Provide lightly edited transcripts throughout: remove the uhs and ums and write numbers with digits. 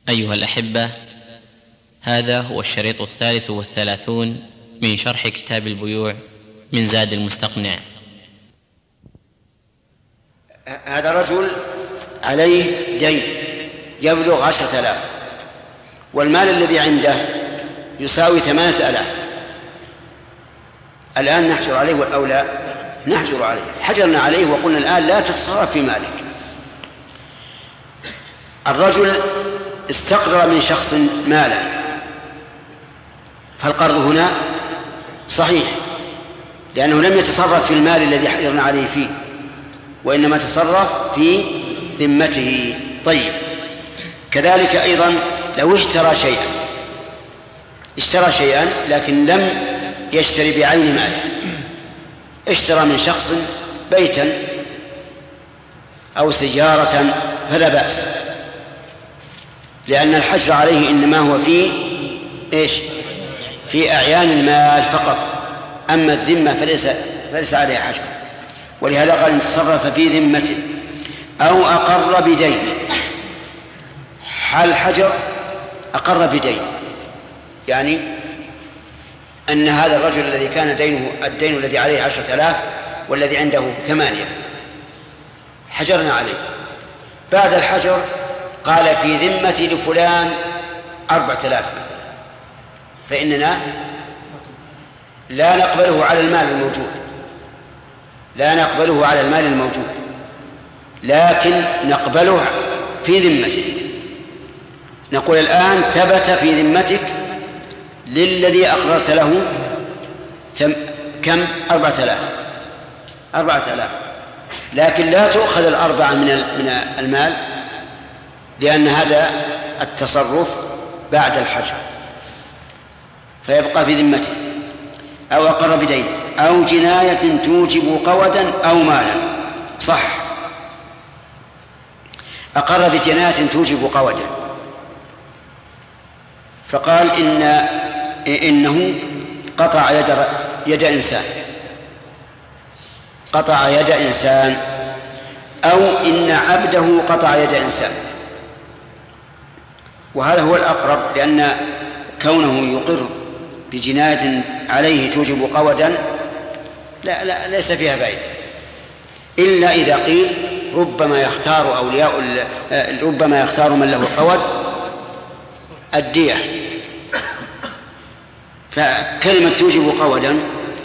أيها الأحبة، هذا هو الشريط 33 من شرح كتاب البيوع من زاد المستقنع. هذا رجل عليه دين يبلغ 10,000 والمال الذي عنده يساوي 8,000. الآن نحجر عليه أو لا نحجر عليه؟ حجرنا عليه وقلنا الآن لا تتصرف في مالك. الرجل استقرض من شخص مالا، فالقرض هنا صحيح لأنه لم يتصرف في المال الذي حجرنا عليه فيه، وإنما تصرف في ذمته. طيب، كذلك أيضا لو اشترى شيئا لكن لم يشتري بعين ماله، اشترى من شخص بيتا أو سيارة فلا بأس، لأن الحجر عليه إنما هو في أعيان المال فقط، أما الذمة فليس عليها حجر. ولهذا قال إن تصرف في ذمته أو أقر بدين. حال حجر أقر بدين، يعني أن هذا الرجل الذي كان الدين الذي عليه 10,000 والذي عنده 8 حجرنا عليه. بعد الحجر قال في ذمتي لفلان 4,000 مثلا، فإننا لا نقبله على المال الموجود، لكن نقبله في ذمته. نقول الآن ثبت في ذمتك للذي أقررت له كم؟ 4,000، لكن لا تؤخذ 4 من المال، لأن هذا التصرف بعد الحجر، فيبقى في ذمته. أو أقر بدين أو جناية توجب قودا أو مالا. صح، أقر بجناية توجب قودا، فقال إنه قطع يد إنسان، أو إن عبده قطع يد إنسان. وهذا هو الأقرب، لأن كونه يقر بجناية عليه توجب قودا لا ليس فيها فائدة، إلا إذا قيل ربما يختار من له قود الدية. فكلمة توجب قودا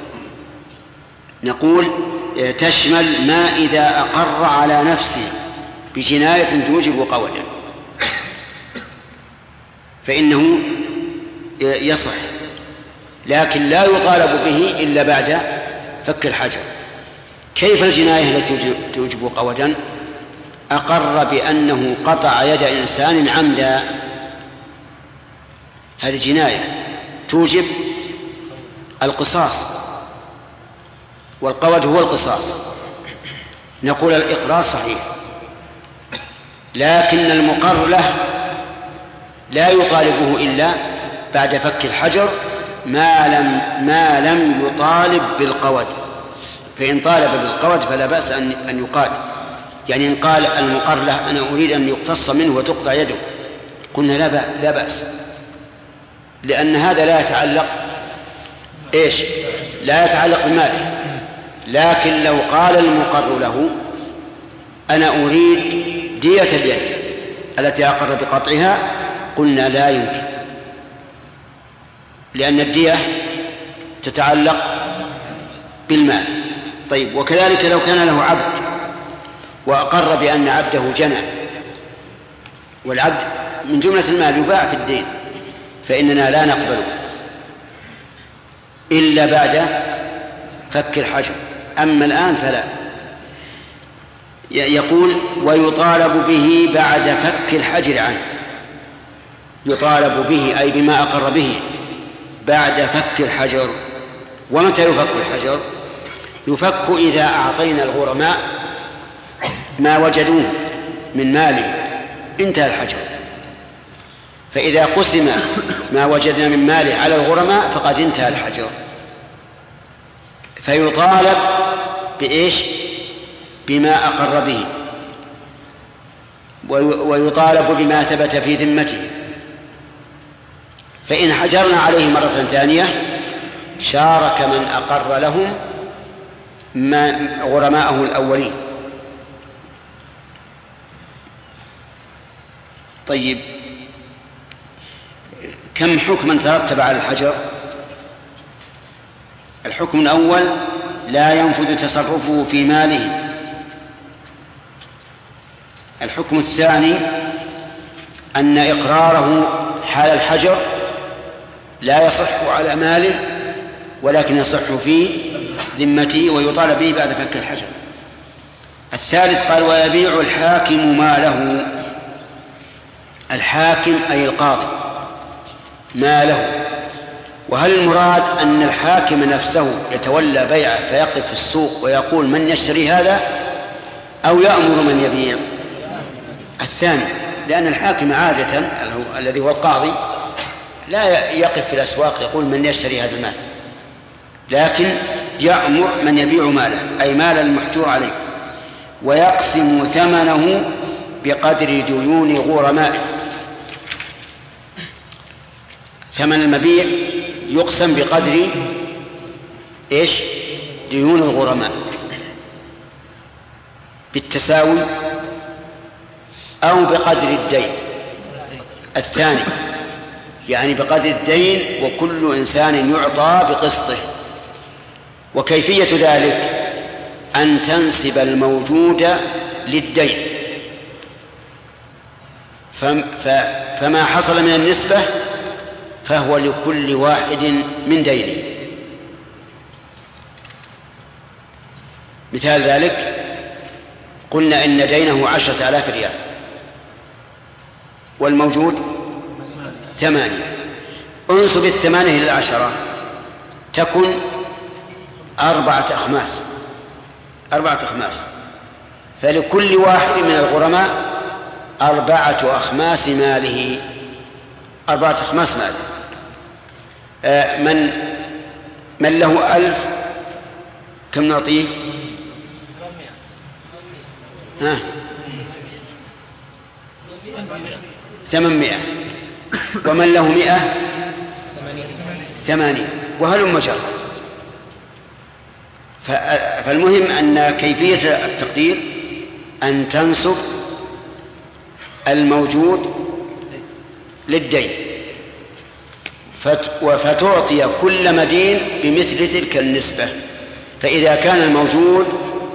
نقول تشمل ما إذا أقر على نفسه بجناية توجب قودا فإنه يصح، لكن لا يطالب به إلا بعد فك الحجر. كيف الجناية التي توجب قودا؟ أقر بأنه قطع يد إنسان عمدا، هذه جناية توجب القصاص، والقود هو القصاص. نقول الإقرار صحيح، لكن المقر له لا يطالبه إلا بعد فك الحجر ما لم يطالب بالقود. فإن طالب بالقود فلا بأس أن يقاد. يعني إن قال المقر له أنا أريد أن يقتص منه وتقطع يده، قلنا لا بأس، لأن هذا لا يتعلق بماله. لكن لو قال المقر له أنا أريد دية اليد التي أقر بقطعها، قلنا لا يمكن، لأن الدية تتعلق بالمال. طيب، وكذلك لو كان له عبد وأقر بأن عبده جنى، والعبد من جملة المال يباع في الدين، فإننا لا نقبله إلا بعد فك الحجر. أما الآن فلا. يقول ويطالب به بعد فك الحجر عنه. يطالب به أي بما أقر به بعد فك الحجر. ومتى يفك الحجر؟ يفك إذا أعطينا الغرماء ما وجدوه من ماله، انتهى الحجر. فإذا قسم ما وجدنا من ماله على الغرماء فقد انتهى الحجر. فيطالب بما أقر به. ويطالب بما ثبت في ذمته. فإن حجرنا عليه مرة ثانية شارك من أقر لهم غرماءه الأولين. طيب، كم حكما ترتب على الحجر؟ الحكم الأول: لا ينفذ تصرفه في ماله. الحكم الثاني: أن إقراره حال الحجر لا يصح على ماله ولكن يصح في ذمته ويطالب به بعد فك الحجر. الثالث قال: ويبيع الحاكم ماله. الحاكم أي القاضي ماله. وهل المراد أن الحاكم نفسه يتولى بيعه فيقف في السوق ويقول من يشتري هذا، أو يأمر من يبيع؟ الثاني، لأن الحاكم عادة الذي هو القاضي لا يقف في الأسواق يقول من يشتري هذا المال، لكن يأمر من يبيع ماله أي مال المحجور عليه، ويقسم ثمنه بقدر ديون غرمائه. ثمن المبيع يقسم بقدر ديون الغرماء بالتساوي أو بقدر الدين. الثاني يعني بقدر الدين، وكل إنسان يعطى بقسطه. وكيفية ذلك أن تنسب الموجود للدين، فما حصل من النسبة فهو لكل واحد من دينه. مثال ذلك: قلنا إن دينه 10,000 ريال والموجود 8، انسب 8 إلى 10 تكن 4 أخماس، فلكل واحد من الغرماء 4 أخماس ماله. 4 أخماس ماله. من له 1000 كم نعطيه؟ 800. ومن له 100 80. وهلم جرا. فالمهم أن كيفية التقدير أن تنسب الموجود للدين فتعطي كل مدين بمثل تلك النسبة. فإذا كان الموجود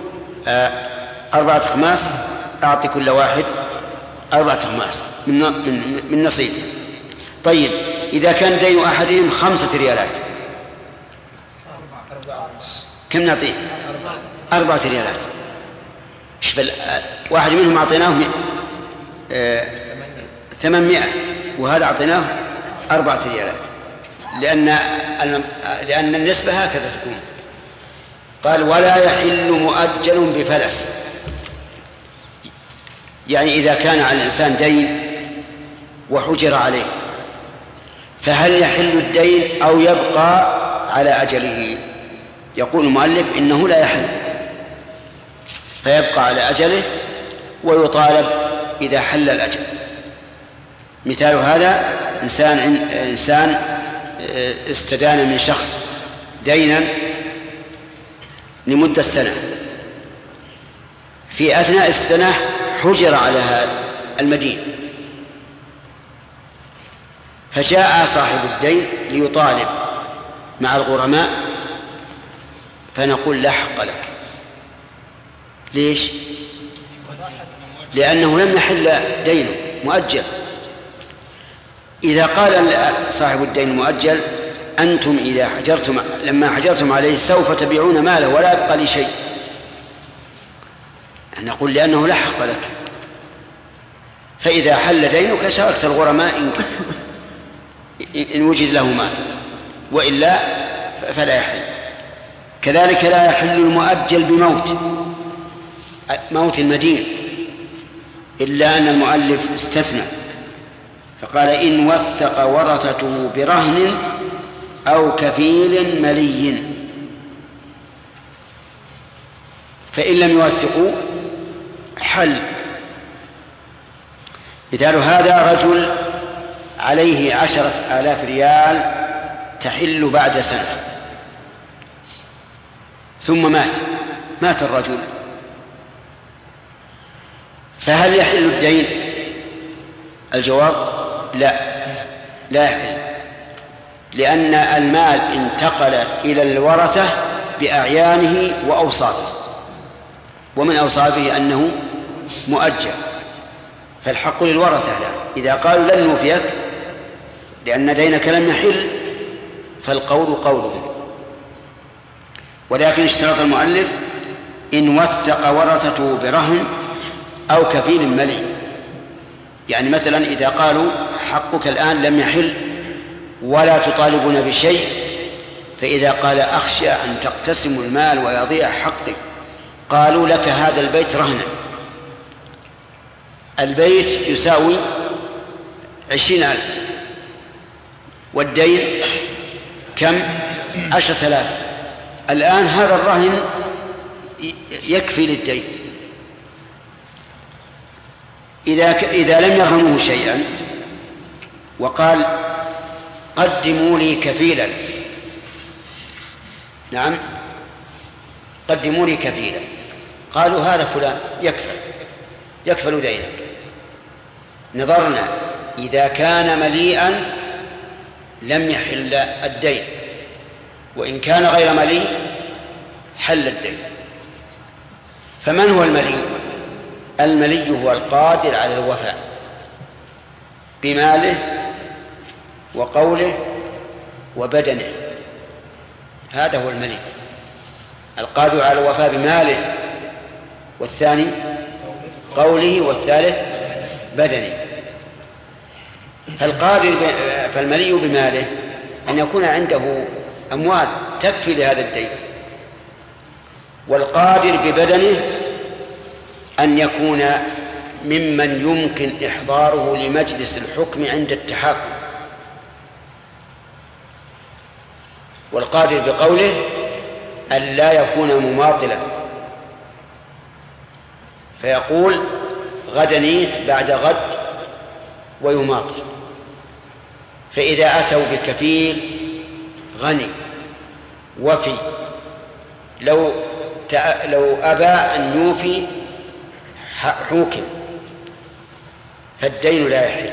4 أخماس أعطي كل واحد 4 أخماس من نصيبه. طيب، إذا كان دين أحدهم 5 ريالات كم نعطيه؟ 4 ريالات. واحد منهم أعطيناه 800 وهذا أعطيناه 4 ريالات، لأن النسبة هكذا تكون. قال: ولا يحل مؤجل بفلس. يعني إذا كان على الإنسان دين وحجر عليه، فهل يحل الدين أو يبقى على أجله؟ يقول المؤلف إنه لا يحل، فيبقى على أجله ويطالب إذا حل الأجل. مثال هذا: إنسان استدان من شخص دينا لمدة سنة، في أثناء السنة حجر على هذا المدين، فجاء صاحب الدين ليطالب مع الغرماء، فنقول لا حق لك. ليش؟ لأنه لم يحل دينه مؤجل. إذا قال صاحب الدين المؤجل: أنتم لما حجرتم عليه سوف تبيعون ماله ولا يبقى لي شيء، نقول لأنه لا حق لك. فإذا حل دينك شاركت الغرماء إن وجد له مال، وإلا فلا يحل. كذلك لا يحل المؤجل بموت المدين، إلا أن المؤلف استثنى فقال: إن وثق ورثته برهن أو كفيل ملي. فإن لم يوثقوا حل مثال هذا رجل عليه 10,000 ريال تحل بعد سنة، ثم مات الرجل، فهل يحل الدين؟ الجواب لا يحل، لأن المال انتقل إلى الورثة بأعيانه وأوصافه، ومن أوصافه أنه مؤجل، فالحق للورثة الآن. إذا قالوا لن نوفيك لأن دينك لم يحل فالقول قولهم. ولكن اشترط المؤلف إن وثق ورثته برهن أو كفيل ملي. يعني مثلا إذا قالوا حقك الآن لم يحل ولا تطالبون بشيء، فإذا قال أخشى أن تقتسموا المال ويضيع حقي، قالوا لك هذا البيت رهنا، البيت يساوي 20,000 والدين كم؟ 10,000. الآن هذا الرهن يكفي للدين. إذا لم يرهنوه شيئا وقال قدموا لي كفيلا، نعم قدموا لي كفيلا، قالوا هذا فلان يكفل دينك، نظرنا إذا كان مليئا لم يحل الدين، وإن كان غير مليء حل الدين. فمن هو المليء؟ الملي هو القادر على الوفاء بماله وقوله وبدنه، هذا هو الملي، القادر على الوفاء بماله، والثاني قوله، والثالث بدنه. فالملي بماله أن يكون عنده أموال تكفي لهذا الدين، والقادر ببدنه أن يكون ممن يمكن إحضاره لمجلس الحكم عند التحاكم، والقادر بقوله أن لا يكون مماطلا، فيقول غدا نيت بعد غد ويماطل. فإذا أتوا بكفيل غني وفي لو أبى أن يوفي حوكم فالدين لا يحل.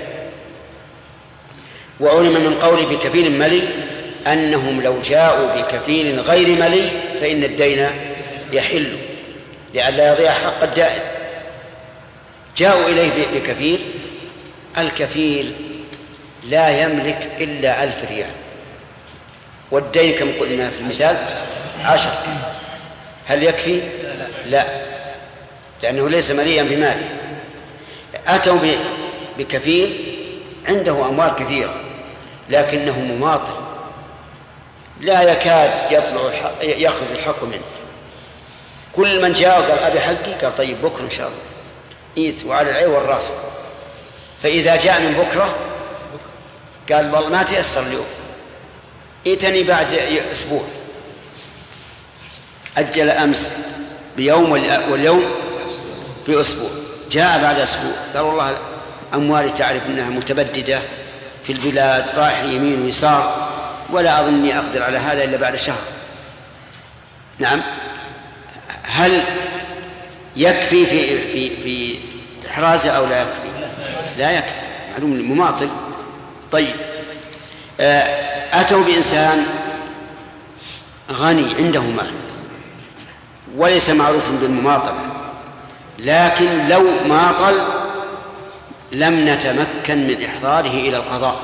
وعلم من قول بكفيل ملي أنهم لو جاءوا بكفيل غير ملي فإن الدين يحل لئلا يضيع حق الدائن. جاءوا إليه بكفيل، الكفيل لا يملك إلا 1000 ريال، والدين كم قلنا في المثال 10، هل يكفي؟ لا، لأنه ليس مليئا بماله. أتوا بكفيل عنده أموال كثيرة لكنه مماطل لا يكاد يخرج الحق منه. كل من جاء قال أبي حقي، قال طيب بكرة إن شاء الله إيث وعلى العين والراس. فإذا جاء من بكرة قال والله ما تيسر اليوم، إيتني بعد أسبوع، أجل أمس بيوم واليوم بأسبوع، جاء بعد أسبوع قال والله أموالي تعرف أنها متبددة في البلاد رايح يمين ويسار ولا أظنني أقدر على هذا إلا بعد شهر. نعم، هل يكفي في إحرازه أو لا يكفي؟ لا يكفي، معلوم المماطل. طيب، أتوا بإنسان غني عنده مال وليس معروف بالمماطلة، لكن لو ماطل لم نتمكن من إحضاره إلى القضاء،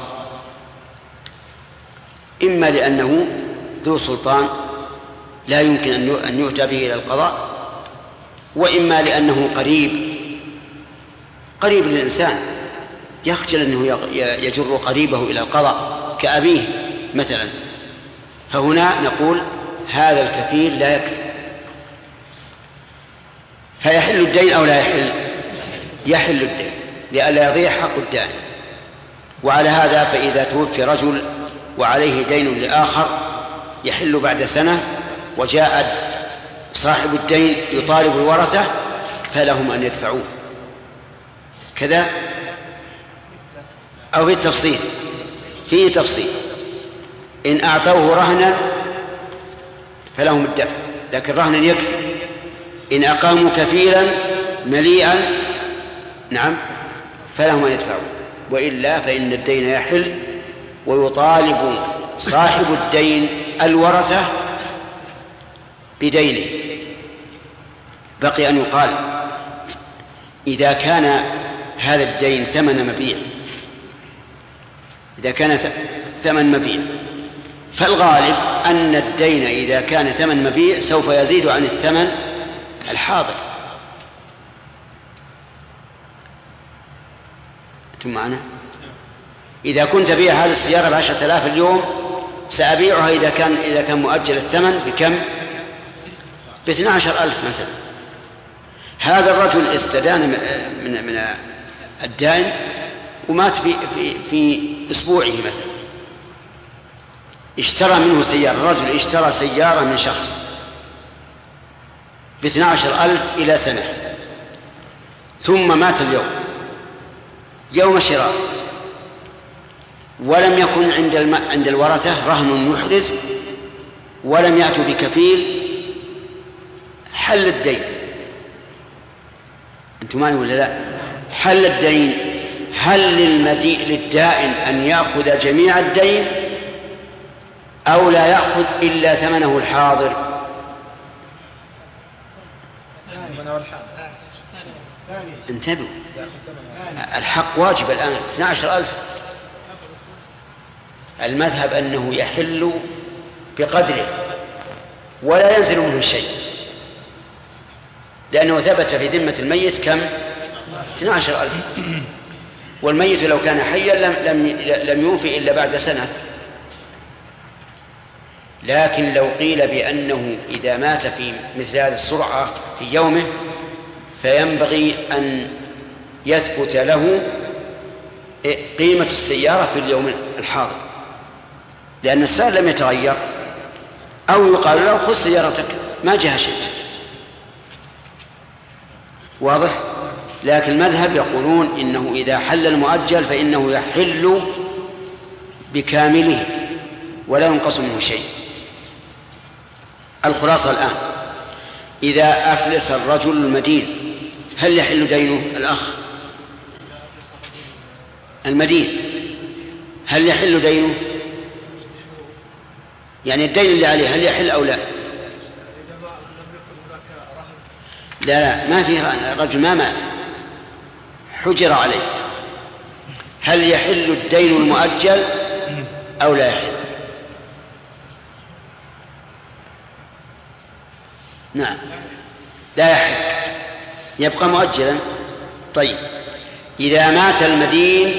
إما لأنه ذو سلطان لا يمكن أن يؤتى به إلى القضاء، وإما لأنه قريب للإنسان يخجل أنه يجر قريبه إلى القضاء كأبيه مثلا. فهنا نقول هذا الكفيل لا يكفي، فيحل الدين أو لا يحل؟ يحل الدين لئلا يضيع حق الدائن. وعلى هذا فإذا توفي رجل وعليه دين لآخر يحل بعد سنة وجاء صاحب الدين يطالب الورثة فلهم أن يدفعوه كذا أو في التفصيل؟ فيه تفصيل. إن أعطوه رهنا فلهم الدفع، لكن رهنا يكفي. إن أقاموا كفيلا مليئا نعم فلهم أن يدفعوا، وإلا فإن الدين يحل ويطالب صاحب الدين الورثة بدينه. بقي أن يقال إذا كان هذا الدين ثمن مبيع، إذا كان ثمن مبيع، فالغالب أن الدين إذا كان ثمن مبيع سوف يزيد عن الثمن الحاضر. أنتم معنا؟ إذا كنت بيع هذه السيارة ب10,000 اليوم، سأبيعها إذا كان مؤجل الثمن بكم؟ ب12,000 مثلا. هذا الرجل استدان من الدائن ومات في أسبوعه مثلا، اشترى منه سيارة. الرجل اشترى سيارة من شخص ب12,000 إلى سنة، ثم مات اليوم يوم شراء، ولم يكن عند الورثة رهن يحرز، ولم يأتوا بكفيل، حل الدين. أنتم معي ولا لا؟ حل الدين. هل للدائن أن يأخذ جميع الدين أو لا يأخذ إلا ثمنه الحاضر؟ انتبهوا، الحق واجب الآن 12,000. المذهب أنه يحل بقدره ولا ينزل منه شيء، لأنه ثبت في ذمة الميت كم؟ 12,000. والميت لو كان حيا لم يوفي إلا بعد سنة. لكن لو قيل بأنه إذا مات في مثل هذه السرعة في يومه فينبغي أن يثبت له قيمة السيارة في اليوم الحاضر، لأن السعر لم يتغير، أو يقال له خذ سيارتك ما جاء شيء. واضح؟ لكن المذهب يقولون إنه إذا حل المؤجل فإنه يحل بكامله ولا ينقص منه شيء. الخلاصة الآن، إذا أفلس الرجل المدين هل يحل دينه؟ الأخ المدين هل يحل دينه؟ يعني الدين اللي عليه هل يحل أو لا؟ لا ما فيه، الرجل ما مات، حجر عليه. هل يحل الدين المؤجل أو لا يحل؟ نعم لا يحل، يبقى مؤجلا. طيب إذا مات المدين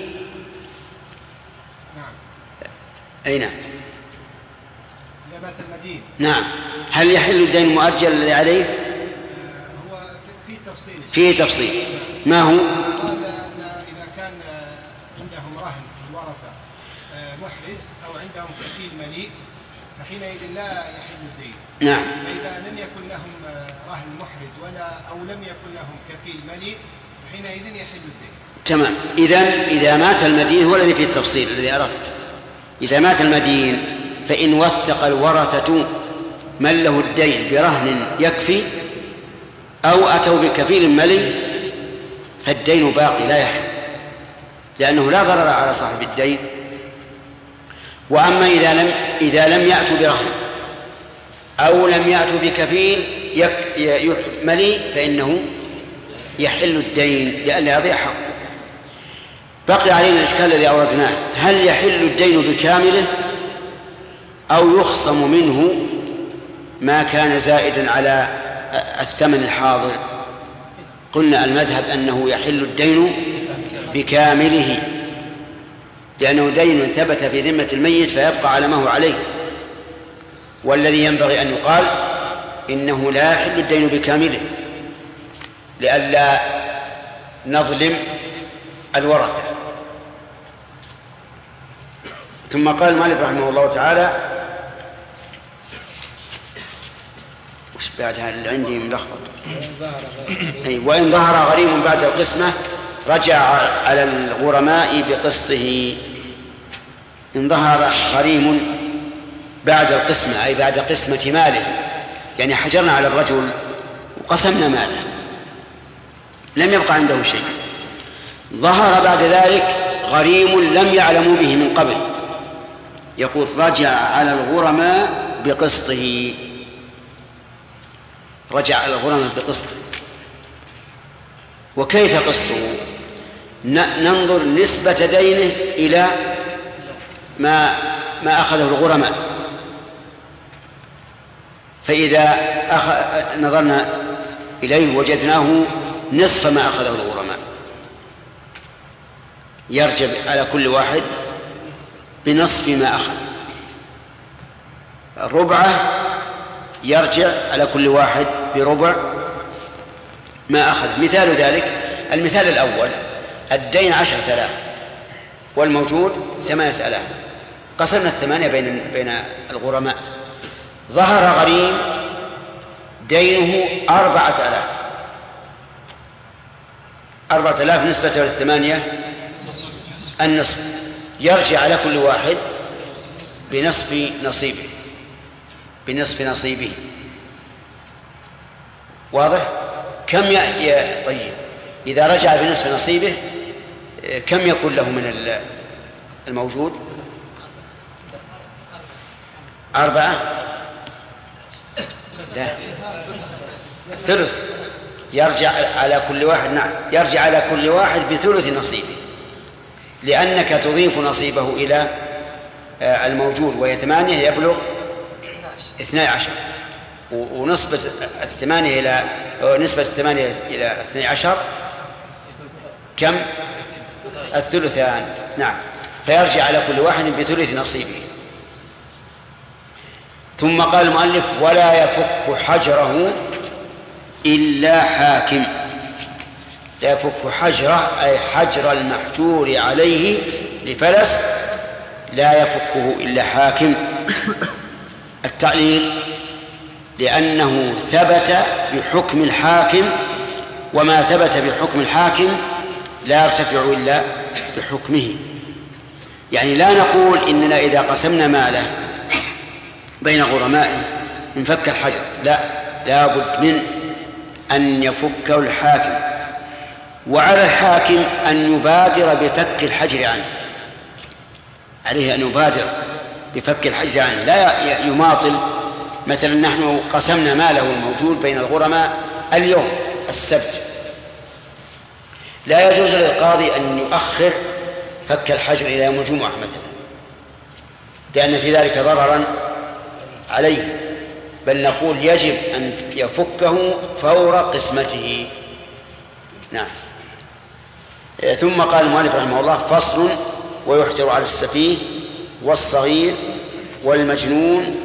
أي نعم إذا مات المدين نعم هل يحل الدين المؤجل الذي عليه؟ هو فيه تفصيل. ما هو؟ قال أن إذا كان عندهم رهن الورثة محرز أو عندهم كفيل مليء فحينئذ لا يحل الدين. نعم. فإذا لم يكن لهم رهن محرز أو لم يكن لهم كفيل مليء فحينئذ يحل الدين. تمام. إذا مات المدين هو الذي فيه التفصيل الذي أردت. إذا مات المدين فإن وثق الورثة من له الدين برهن يكفي أو أتوا بكفيل ملي فالدين باقي لا يحل، لأنه لا ضرر على صاحب الدين. وأما إذا لم يأتوا برهن أو لم يأتوا بكفيل ملي فإنه يحل الدين لئلا يضيع حقه. بقي علينا الإشكال الذي أوردناه، هل يحل الدين بكامله أو يخصم منه ما كان زائدا على الثمن الحاضر؟ قلنا المذهب أنه يحل الدين بكامله، لأنه دين ثبت في ذمة الميت فيبقى على ما هو عليه. والذي ينبغي أن يقال إنه لا يحل الدين بكامله لئلا نظلم الورثة. ثم قال المؤلف رحمه الله تعالى وش بعد هذا اللي عندي ملخبط؟ وإن ظهر غريم بعد القسمة رجع على الغرماء بقسطه. إن ظهر غريم بعد القسمة، أي بعد قسمة ماله، يعني حجرنا على الرجل وقسمنا ماله لم يبقى عنده شيء، ظهر بعد ذلك غريم لم يعلموا به من قبل، يقول رجع على الغرماء بقسطه. رجع على الغرماء بقسطه. وكيف قسطه؟ ننظر نسبة دينه إلى ما أخذه الغرماء. فإذا نظرنا إليه وجدناه نصف ما أخذه الغرماء، يرجع على كل واحد بنصف ما أخذ. ربعه يرجع على كل واحد بربع ما أخذ. مثال ذلك المثال الأول: الدين 10,000 والموجود 8,000، قسمنا 8 بين الغرماء. ظهر غريم دينه 4,000. 4,000 نسبة للثمانية النصف، يرجع على كل واحد بنصف نصيبه. واضح؟ كم طيب إذا رجع بنصف نصيبه كم يكون له من الموجود؟ 4. لا، ثلث. يرجع على كل واحد، نعم، يرجع على كل واحد بثلث نصيبه، لأنك تضيف نصيبه إلى الموجود، وهي 8 يبلغ 12، ونسبة 8 إلى 12 كم؟ الثلثان. نعم، فيرجع على كل واحد بثلث نصيبه. ثم قال المؤلف: ولا يفك حجره إلا حاكم. لا يفك حجره أي حجر المحجور عليه لفلس، لا يفكه إلا حاكم. التعليل: لأنه ثبت بحكم الحاكم، وما ثبت بحكم الحاكم لا يرتفع إلا بحكمه. يعني لا نقول إننا إذا قسمنا ماله بين غرمائه انفك الحجر، لا بد من أن يفكه الحاكم، وعلى الحاكم أن يبادر بفك الحجر عنه. عليه أن يبادر بفك الحجر عنه، لا يماطل. مثلا نحن قسمنا ماله الموجود بين الغرماء اليوم السبت، لا يجوز للقاضي أن يؤخر فك الحجر إلى يوم الجمعة مثلا، لأن في ذلك ضررا عليه، بل نقول يجب أن يفكه فور قسمته. نعم. ثم قال المؤلف رحمه الله: فصل: ويحجر على السفيه والصغير والمجنون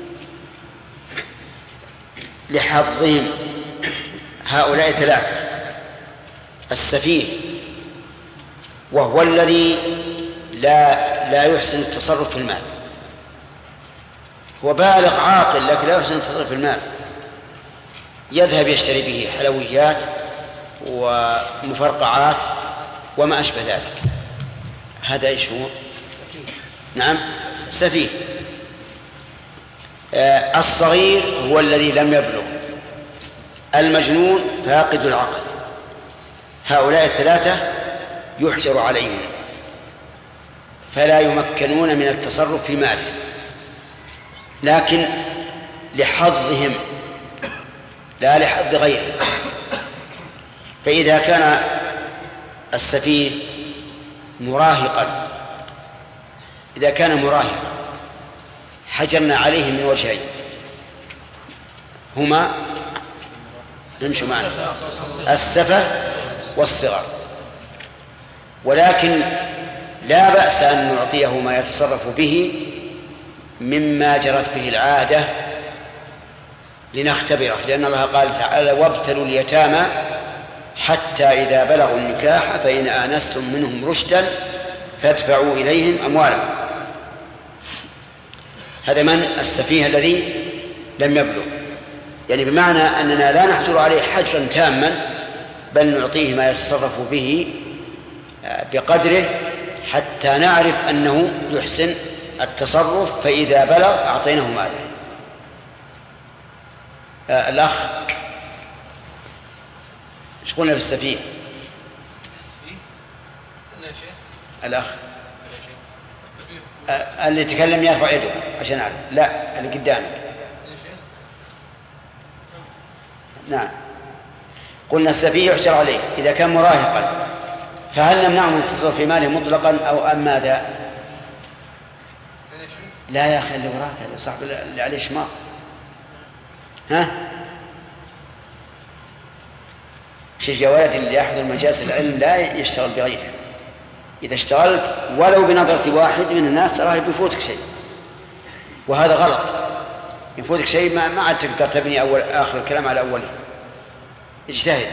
لحظهم. هؤلاء 3: السفيه وهو الذي لا يحسن التصرف في المال، هو بالغ عاقل لكن لا يحسن التصرف في المال، يذهب يشتري به حلويات ومفرقعات وما أشبه ذلك. هذا إيش هو؟ نعم، سفيه. الصغير هو الذي لم يبلغ، المجنون فاقد العقل. هؤلاء 3 يحجر عليهم، فلا يمكنون من التصرف في ماله، لكن لحظهم لا لحظ غيره. فإذا كان السفيه مراهقا، إذا كان مراهقا حجرنا عليه من وجهين، هما نمشي معنا: السفه والصغر. ولكن لا بأس أن نعطيه ما يتصرف به مما جرت به العادة لنختبره، لأن الله قال تعالى: وابتلوا اليتامى حتى إذا بلغوا النكاح فإن آنستم منهم رشدا فادفعوا إليهم أموالهم. هذا من السفيه الذي لم يبلغ، يعني بمعنى أننا لا نحجر عليه حجرا تاما، بل نعطيه ما يتصرف به بقدره حتى نعرف أنه يحسن التصرف، فإذا بلغ أعطيناه ماله. الأخ ايش قلنا بالسفيه؟ الأخ اللي يتكلم يرفع يده عشان أعلم. لا، اللي قدامك. نعم، قلنا السفيه يحجر عليه إذا كان مراهقا، فهل نمنعه من التصرف في ماله مطلقا أو أم ماذا؟ لا يا أخي، اللي وراك اللي صاحب اللي عليه شماغ. ها شوف يا ولد، اللي يحضر مجالس العلم لا يشتغل بغيره. إذا اشتغلت ولو بنظرة واحد من الناس تراه بيفوتك شيء، وهذا غلط. يفوتك شيء ما عاد تقدر تبني آخر الكلام على أوله. اجتهد.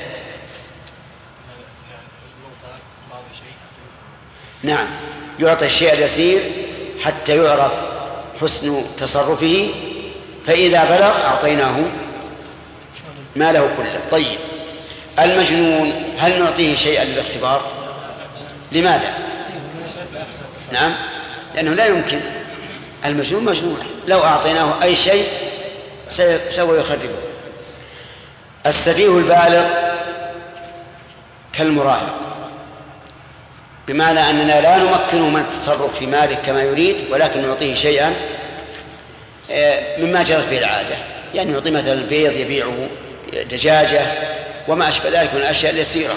نعم، يعطي الشيء اليسير حتى يعرف حسن تصرفه، فإذا بلغ أعطيناه ماله كله. طيب، المجنون هل نعطيه شيئا للاختبار؟ لماذا؟ نعم، لأنه لا يمكن. المجنون مجنون، لو أعطيناه أي شيء سوف يخربه. السفيه البالغ كالمراهق، بمعنى أننا لا نمكنه من التصرف في ماله كما يريد، ولكن نعطيه شيئا مما جرت به العادة، يعني نعطيه مثلا البيض يبيعه، دجاجة وما أشبه ذلك من الأشياء اليسيرة.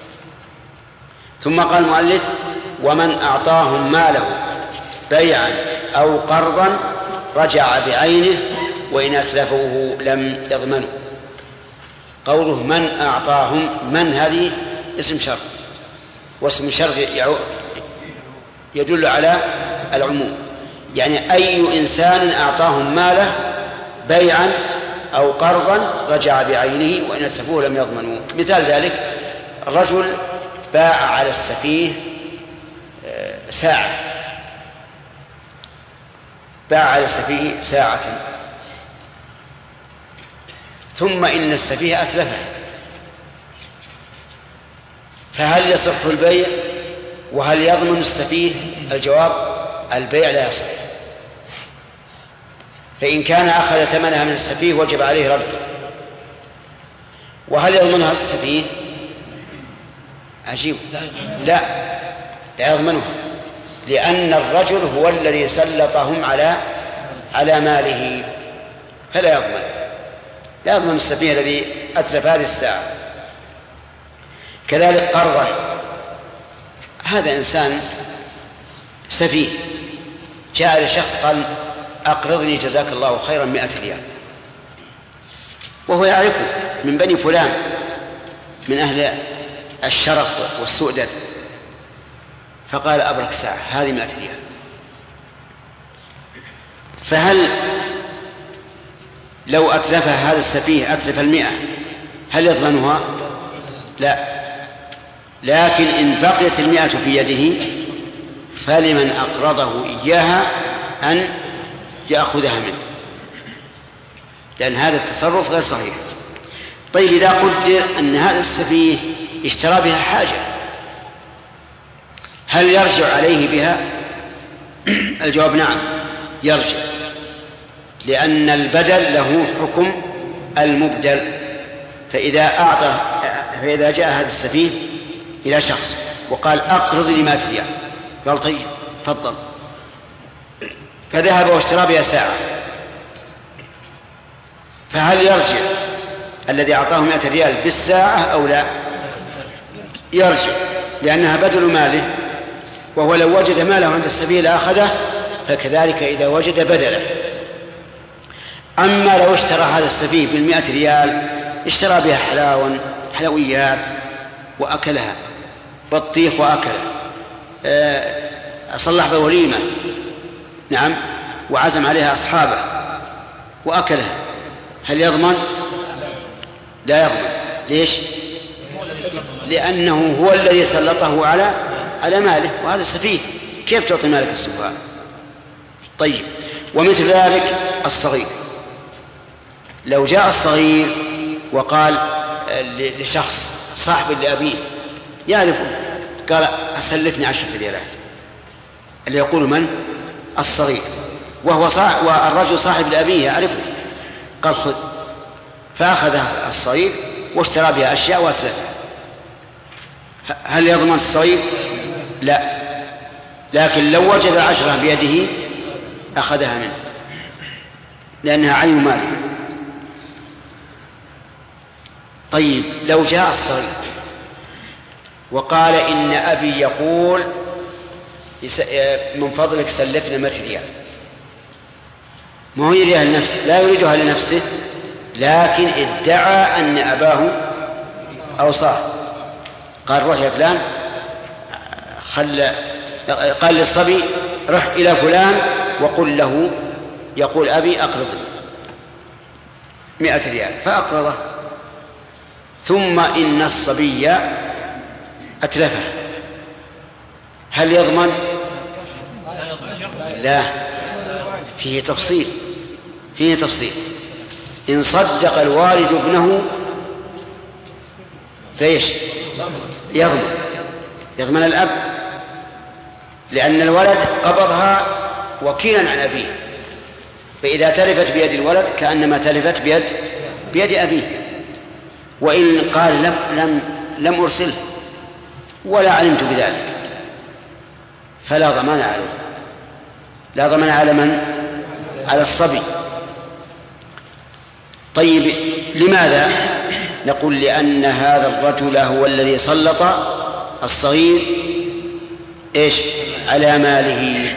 ثم قال المؤلف: ومن أعطاهم ماله بيعا أو قرضا رجع بعينه وإن أتلفوه لم يضمنوا. قوله من أعطاهم، من هذه اسم شرط، واسم شرط يدل على العموم، يعني أي إنسان أعطاهم ماله بيعا أو قرضا رجع بعينه وإن أتلفوه لم يضمنوا. مثال ذلك: الرجل باع على السفيه ساعة، باع على السفيه ساعة، ثم إن السفيه أتلفها، فهل يصح البيع وهل يضمن السفيه؟ الجواب: البيع لا يصح. فإن كان أخذ ثمنها من السفيه وجب عليه رده. وهل يضمنها السفيه؟ عجيب، لا يضمنها، لأن الرجل هو الذي سلطهم على ماله، فلا يضمن. لا يضمن السفيه الذي أتلف هذه الساعة. كذلك قرضا، هذا إنسان سفيه جاء لشخص قال: أقرضني جزاك الله خيرا 100 ريال، وهو يعرفه من بني فلان، من أهل الشرف والسؤدد، فقال: أبرك ساعة، هذه 100 ريال. فهل لو أتلفها هذا السفيه أتلف 100 هل يضمنها؟ لا، لكن إن بقيت 100 في يده فلمن أقرضه إياها أن يأخذها منه، لأن هذا التصرف غير صحيح. طيب، إذا قدر أن هذا السفيه اشترى بها حاجة، هل يرجع عليه بها؟ الجواب: نعم يرجع، لأن البدل له حكم المبدل. فإذا جاء هذا السفيه إلى شخص وقال: أقرضني 100 ريال، قال: طيب تفضل، فذهب واشترى بها ساعة، فهل يرجع الذي أعطاه 100 ريال بالساعة أو لا؟ يرجع، لأنها بدل ماله، وهو لو وجد ماله عند السفيه أخذه، فكذلك إذا وجد بدله. أما لو اشترى هذا السفيه 100 ريال، اشترى بها حلويات وأكلها، بطيخ وأكله، صلح بوليمة، نعم، وعزم عليها أصحابه وأكلها، هل يضمن؟ لا يضمن. ليش؟ لأنه هو الذي سلطه على ماله، وهذا السفيه، كيف تعطي مالك السفهاء؟ طيب، ومثل ذلك الصغير، لو جاء الصغير وقال لشخص صاحب لأبيه يعرفه قال أسلفني 10 ريالات، اللي يقول من؟ الصغير، والرجل صاحب لأبيه يعرفه، قال خذ، فأخذ الصغير واشترى بها أشياء وأتلفها. هل يضمن الصغير؟ لا، لكن لو وجد 10 بيده أخذها منه لأنها عين ماله. طيب لو جاء الصغير وقال إن أبي يقول من فضلك سلفنا 100 ريال، ما هو يريدها لنفسه، لا يريدها لنفسه، لكن ادعى أن أباه أوصاه، قال روح يا فلان، قال للصبي رح إلى فلان وقل له يقول أبي أقرضني 100 ريال، فأقرضه، ثم إن الصبي أتلفه، هل يضمن؟ لا، فيه تفصيل. إن صدق الوالد ابنه فإيش؟ يضمن الأب، لأن الولد قبضها وكيلا عن أبيه، فإذا تلفت بيد الولد كأنما تلفت بيد أبيه. وإن قال لم أرسله ولا علمت بذلك فلا ضمان عليه، لا ضمان على من؟ على الصبي. طيب لماذا؟ نقول لأن هذا الرجل هو الذي سلط الصغير إيش؟ على ماله.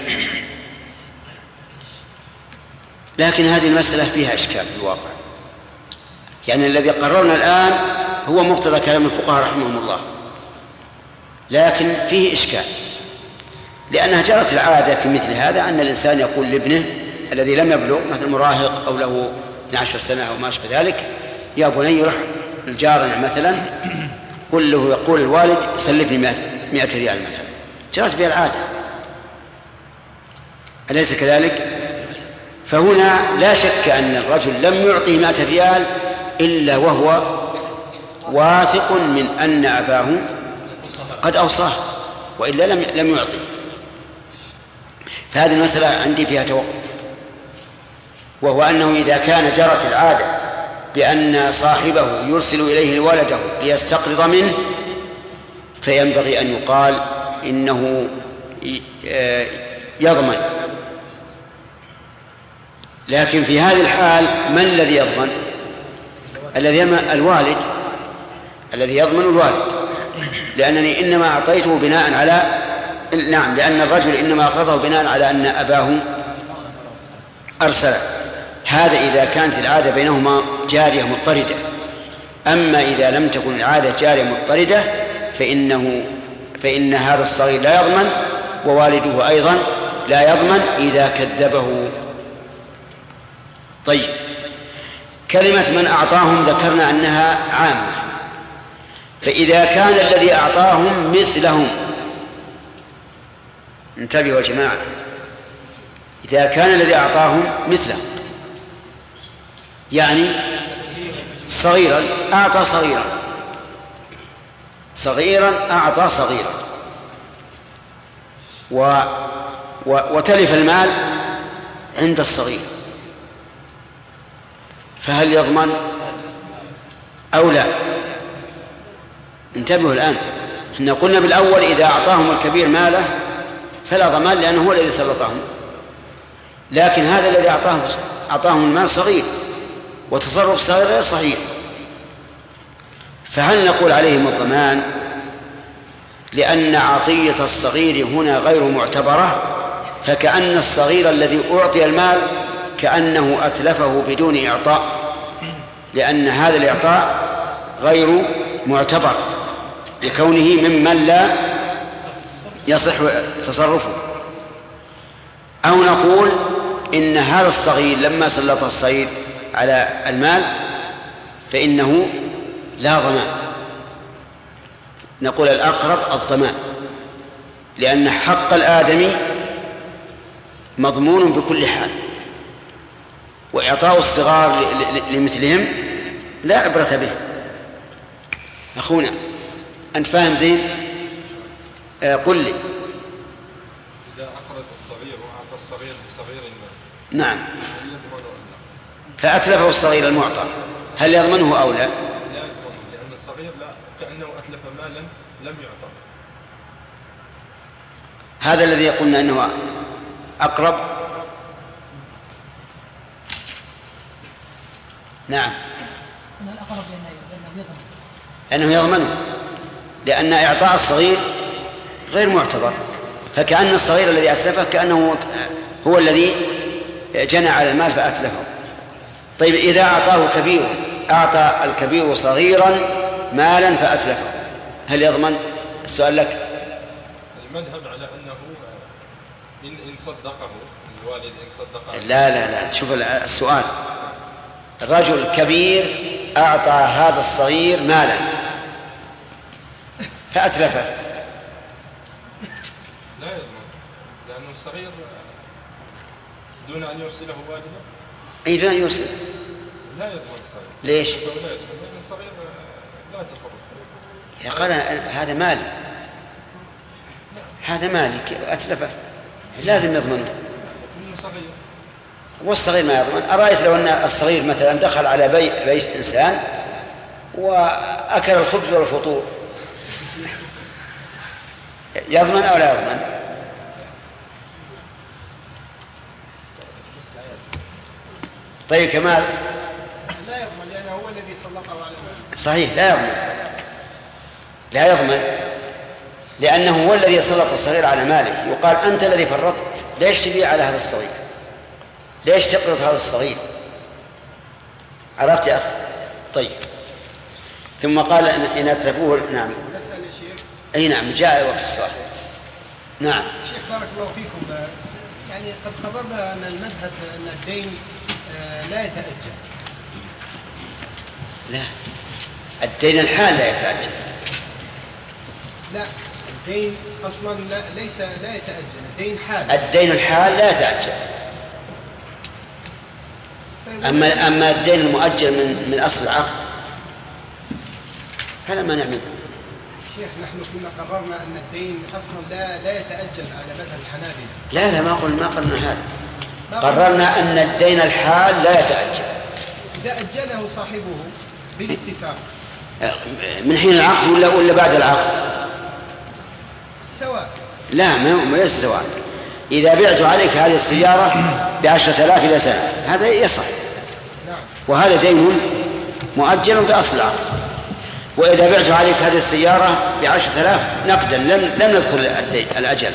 لكن هذه المسألة فيها إشكال في الواقع، يعني الذي قررنا الآن هو مقتضى كلام الفقهاء رحمهم الله، لكن فيه إشكال، لأنها جرت العادة في مثل هذا أن الإنسان يقول لابنه الذي لم يبلغ، مثل مراهق أو له 12 سنة أو ما أشبه ذلك، يا بني روح الجار مثلا قل له، يقول الوالد سلفني 100 ريال مثلا، جرت بها العادة، أليس كذلك؟ فهنا لا شك أن الرجل لم يعطيه 100 ريال إلا وهو واثق من أن أباه قد أوصاه، وإلا لم يعطي. فهذه المسألة عندي فيها توقف، وهو أنه إذا كان جرت العادة بأن صاحبه يرسل إليه ولده ليستقرض منه فينبغي أن يقال إنه يضمن. لكن في هذه الحال من الذي يضمن؟ الوالد الذي يضمن الوالد، لأنني إنما أعطيته بناء على لأن الرجل إنما أقرضه بناء على أن أباه أرسل. هذا إذا كانت العادة بينهما جارية مضطردة. أما إذا لم تكن العادة جارية مضطردة فإن هذا الصغير لا يضمن، ووالده أيضا لا يضمن إذا كذبه. طيب، كلمة من أعطاهم ذكرنا أنها عامة، فإذا كان الذي أعطاهم مثلهم، انتبهوا يا جماعة، إذا كان الذي أعطاهم مثلهم يعني صغيرا أعطى صغيرا أعطى صغيرا وتلف المال عند الصغير، فهل يضمن أو لا؟ انتبهوا الآن، احنا قلنا بالأول إذا أعطاهم الكبير ماله فلا ضمان لأنه هو الذي سلطهم، لكن هذا الذي أعطاهم المال صغير وتصرف الصغير غير صحيح، فهل نقول عليهم الضمان؟ لأن عطية الصغير هنا غير معتبرة، فكأن الصغير الذي أعطي المال كأنه أتلفه بدون إعطاء، لأن هذا الإعطاء غير معتبر لكونه ممن لا يصح تصرفه. أو نقول إن هذا الصغير لما سلط الصغير على المال فإنه لا ضمان، نقول الأقرب الضمان، لأن حق الآدمي مضمون بكل حال، وإعطاء الصغار لمثلهم لا عبرة به. أخونا أنت فاهم زين؟ قل لي. إذا عقد الصغير وأعطى الصغير بصغير نعم. فأتلفه الصغير المعطى، هل يضمنه أو لا؟ لا يضمنه، لأن الصغير لا كأنه أتلف مالا لم يعطى. هذا الذي قلنا أنه أقرب. نعم. الأقرب أنه يضمنه، لأن إعطاء الصغير غير معتبر، فكأن الصغير الذي أتلفه كأنه هو الذي جنى على المال فأتلفه. طيب إذا أعطى الكبير صغيرا مالا فأتلفه، هل يضمن؟ السؤال لك. المذهب على أنه إن صدقه الوالد، إن صدقه. لا شوف السؤال. رجل كبير أعطى هذا الصغير مالا فأتلفه، لا يضمن، لأنه الصغير دون أن يرسله والده. أي دون أن يرسل. لا يضمن الصغير. ليش؟ لا يضمن، لأن الصغير لا تصرف. يا قال هذا مالي، هذا مالي أتلفه، لازم يضمنه. صغير. والصغير ما يضمن. أرأيت لو أن الصغير مثلا دخل على بيت إنسان وأكل الخبز والفطور، يضمن أو لا يضمن؟ طيب كمال. لا يضمن، لأنه هو الذي سلطه على المال. صحيح، لا يضمن لأنه هو الذي سلط الصغير على ماله. يقال أنت الذي فرطت، ليش تبيع على هذا الصغير؟ ليش تقرض هذا الصغير؟ عرفت يا أخي؟ طيب. ثم قال إن أتلفوه. نعم. نسأل يا شيخ. أي نعم، جاء وقت السؤال. نعم. شيخ بارك الله فيكم، يعني قد قررنا أن المذهب أن الدين لا يتأجل. لا، الدين الحال لا يتأجل. لا، الدين أصلا لا يتأجل، الدين حال. الدين الحال لا يتأجل. أما الدين المؤجل من أصل العقد فلا مانع منه. شيخ نحن كنا قررنا أن الدين أصلا لا يتأجل على مذهب الحنابلة. لا ما قلنا هذا. قررنا أن الدين الحال لا يتأجل إذا أجله صاحبه بالاتفاق من حين العقد ولا بعد العقد سواء. لا، ما ليس سواء. إذا بعت عليك هذه السيارة ب10,000 إلى سنة هذا يصح. نعم. وهذا دين مؤجل بأصل العقد. وإذا بعت عليك هذه السيارة ب10,000 نقدا لم نذكر الأجل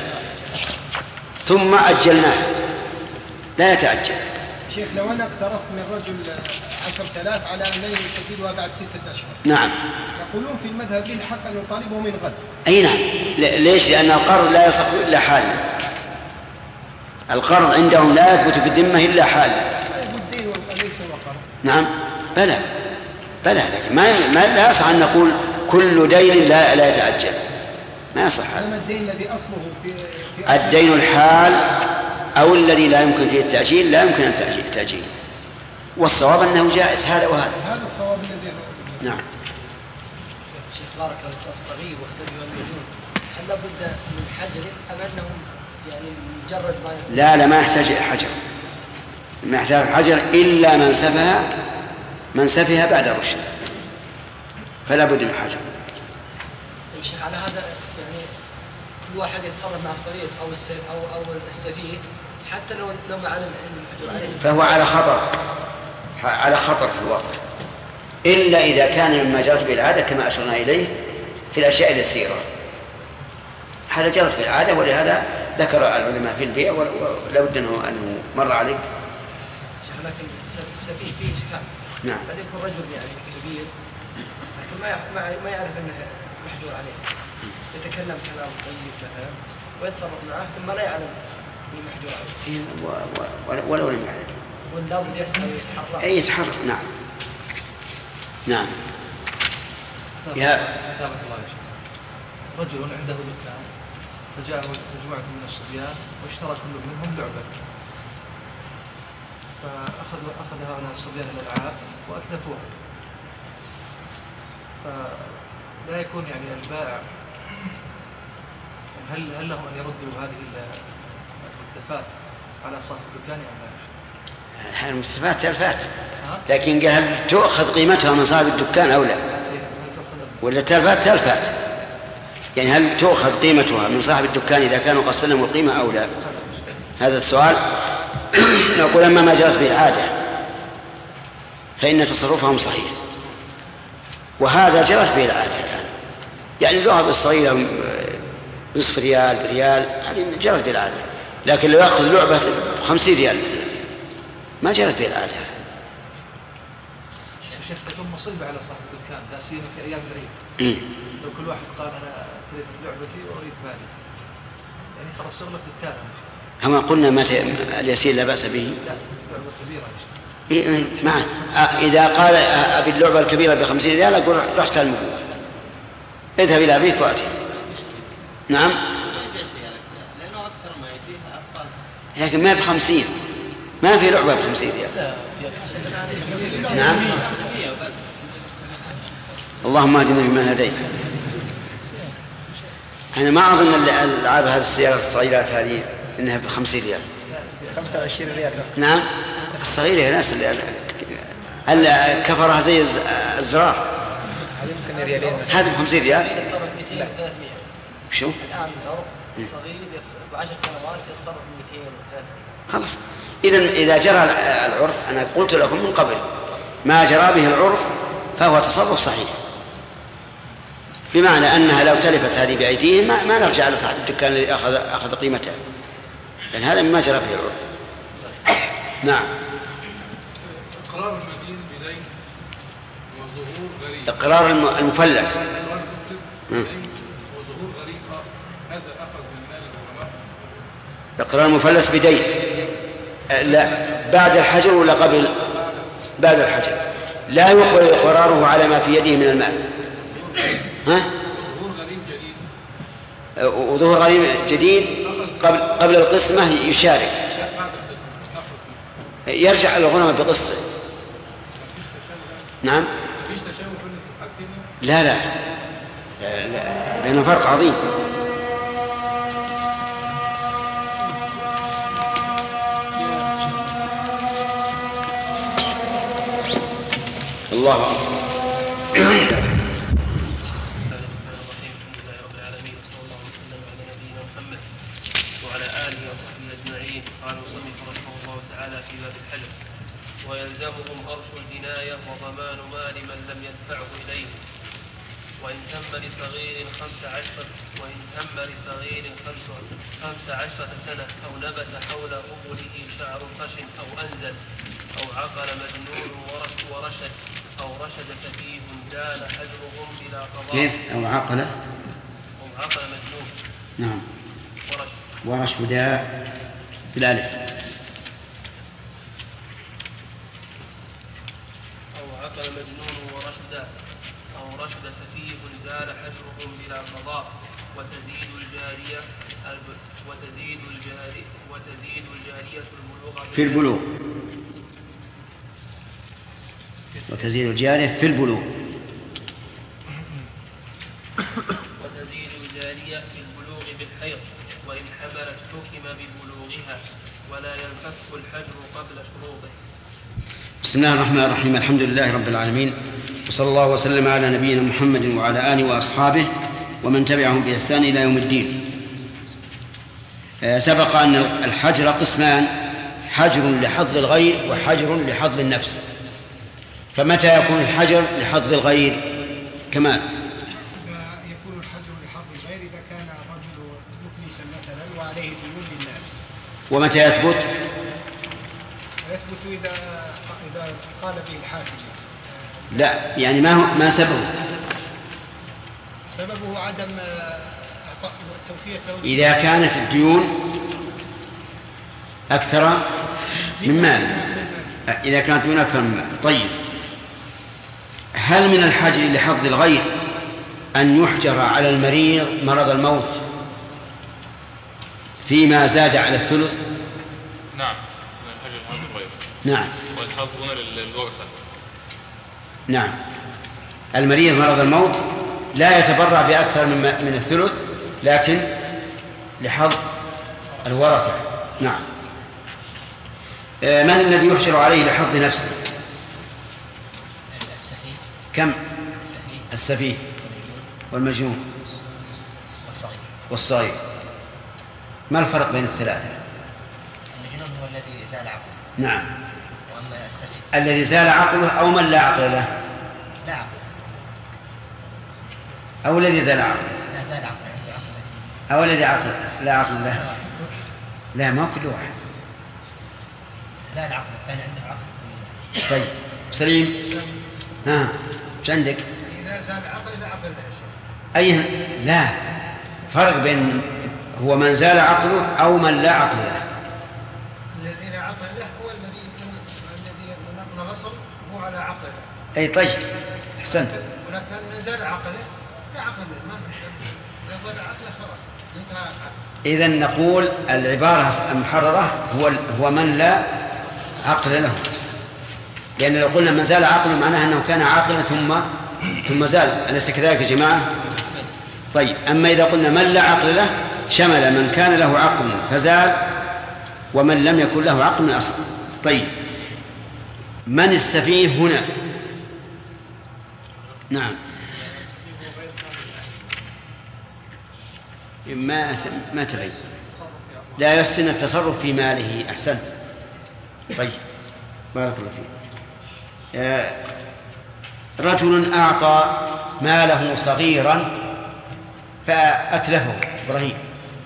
ثم أجلناه لا يتأجل. شيخ لو أنا اقترضت من رجل 10,000 على أنني أسددها بعد 6 أشهر. نعم. يقولون في المذهب لي الحق أن يطالبه من غد. أي نعم. ليش؟ لأن القرض لا يصح إلا حالا. القرض عندهم لا يثبت في الذمة إلا حالا. الدين وليس وقرض. نعم. بلى لكن ما لا يصح أن نقول كل دين لا يتأجل، ما يصح هذا. أما الدين الذي أصله في الدين الحال أو الذي لا يمكن فيه التأجيل لا يمكن أن تأجيله، والصواب أنه جائز هذا وهذا. هذا الصواب الذي. نعم. شيخ بارك الله فيك، الصغير والسبي والمجنون هل لابد من حجر أم أنهم يعني مجرد ما لا ما يحتاج حجر، ما يحتاج حجر إلا من سفها بعد الرشد فلا بد من حجر. الشيخ على هذا يعني كل واحد يتصرف مع الصغير أو السفيه حتى لو ما علم أن المحجور عليه فهو على خطر في الوقت، إلا إذا كان مما جرت بالعادة كما أشرنا إليه في الأشياء اليسيرة. هذا جرت بالعادة، ولهذا ذكر العلماء في البيع ولا بد أنه مر عليك. شيخ لكن السفيه فيه إشكال. نعم. قد يكون رجل يعني كبير لكن ما يعرف أنه محجور عليه، يتكلم كلام طيب مثلا ويتصرف معه ثم لا يعلم أنه محجور عليه. ولو لم يعرف يقول لا بد يسأل ويتحرك. أي يتحرك. نعم. يا كتابك الله يا شيخ. رجل عنده دكان فجاءه مجموعة من الصبيان واشترى كل منهم لعبة، فأخذ هؤلاء الصبيان الألعاب وأتلفوها، فلا يكون يعني البائع هل لهم أن يردوا هذه المتلفات على صاحب الدكان أم لا؟ المتلفات تلفات، لكن هل تؤخذ قيمتها من صاحب الدكان أو لا؟ ولا التلفات تلفات؟ يعني هل تؤخذ قيمتها من صاحب الدكان إذا كانوا قد سلموا القيمة أو لا؟ هذا السؤال. نقول أما ما جرت به العادة فإن تصرفهم صحيح، وهذا جرت به العادة الآن، يعني اللعبة الصغيرة نصف ريال بريال هذه جرت به العادة، لكن لو يأخذ لعبة 50 ريال ما جرت به العادة. شيخ تكون مصيبة على صاحب الدكان لا سيما في أيام العيد. لو كل واحد قال أنا تلفت لعبتي وأريد بالي، يعني خلاص شغله في الدكان. كما قلنا اليسير لا بأس به. لا لعبة كبيرة معه. إذا قال أبي اللعبة الكبيرة ب50 ريال أقول رحت المبوع، اذهب إلى أبيك وأتي. نعم، لكن ما ب50، ما في لعبة ب50 ريال. نعم، اللهم اهدنا فيمن هديت. أنا ما أظن الألعاب هذه السيارات الصغيرات هذه إنها ب50 ريال. 25 ريال. نعم، الصغيرة يا ناس اللي كفرها زي الزرار يمكن ريالين. هذا ب50 ريال. يتصرف 200 300. شو؟ الآن العرف الصغير ب10 سنوات يتصرف 200 و300. خلاص. إذا جرى العرف، أنا قلت لكم من قبل ما جرى به العرف فهو تصرف صحيح، بمعنى أنها لو تلفت هذه بأيديهم ما نرجع لصاحب الدكان الذي أخذ قيمتها، لأن هذا مما جرى به العرف. نعم. إقرار المدين بدين وظهور غريب. إقرار المفلس وظهور غريب هذا أخذ من مال الغرماء. إقرار المفلس بدين، لا بعد الحجر ولا قبل؟ بعد الحجر. لا يقبل إقراره على ما في يده من المال. ها؟ وظهور غريب جديد قبل القسمة يشارك، يرجع الغنم بقسطه. نعم. لا بينهم فرق عظيم. الله أكبر. قال المصنف رحمه الله تعالى في باب الحجر: ويلزمهم أرش الجناية وضمان مال من لم يدفعه إليه، وإن تم لصغير 15 سنة أو نبت حول أبله شعر خشن أو أنزل أو عقل مجنون ورشد أو رشد سفيه زال حجرهم بلا قضاء. كيف؟ أو عقل مجنون. نعم. ورشد بالألف. أو عقل مجنون ورشد أو رشد سفيه زال حجرهم بلا قضاء. وتزيد الجارية البلوغ في البلوغ. وتزيد الجارية في البلوغ. وتزيد الجارية في البلوغ بالحيض، وإن حملت حكم ببلوغها، ولا ينفك الحجر قبل شروطه. بسم الله الرحمن الرحيم. الحمد لله رب العالمين، وصلى الله وسلم على نبينا محمد وعلى آله وأصحابه ومن تبعهم بإحسان إلى يوم الدين. سبق أن الحجر قسمان: حجر لحظ الغير وحجر لحظ النفس. فمتى يكون الحجر لحظ الغير؟ كمال. يكون الحجر لحظ الغير إذا كان الرجل مفلسا مثلا وعليه ديون للناس. ومتى يثبت؟ يثبت إذا قال به الحاكم. لا، يعني ما سببه؟ سببه عدم توفية. إذا كانت الديون أكثر من مال. إذا كانت ديون أكثر من مال. طيب، هل من الحجر لحظ الغير أن يحجر على المريض مرض الموت فيما زاد على الثلث؟ نعم، من الحجر لحظ الغير. نعم. والحظ هنا للورثة. نعم، المريض مرض الموت لا يتبرع بأكثر من الثلث، لكن لحظ الورثة. نعم. من الذي يحشر عليه لحظ نفسه؟ كم؟ السفيه والمجنون والصغير. ما الفرق بين الثلاثة؟ المجنون هو الذي زال عقله. نعم. وأما السفيه الذي زال عقله أو من لا عقل له؟ لا عقل. أو الذي زال عقله؟ لا زال عقله عنده عقل. أو الذي عقل لا عقل له؟ لا، ما كل واحد. زال عقله كان عنده عقل. طيب سليم، ها ايش عندك؟ إذا زال عقل لا عقل له أي لا فرق بين هو من زال عقله أو من لا عقل له. الذي لا عقل له هو الذي نقل الأصل هو على عقل له. أي طيب أحسنت. ولكن من زال عقله لا عقل له، ما إذا زال عقله خلاص انتهى عقله. إذن نقول العبارة المحررة هو من لا عقل له، لأن لو قلنا من زال عقله معناها أنه كان عاقلا ثم زال. أليس كذلك يا جماعة؟ طيب أما إذا قلنا من لا عقل له شمل من كان له عقل فزال ومن لم يكن له عقل من أصل. طيب من السفيه هنا؟ نعم. ما تبين، لا يحسن التصرف في ماله. أحسنت. طيب بارك الله فيك. رجل أعطى ماله صغيرا فأتلفه. إبراهيم،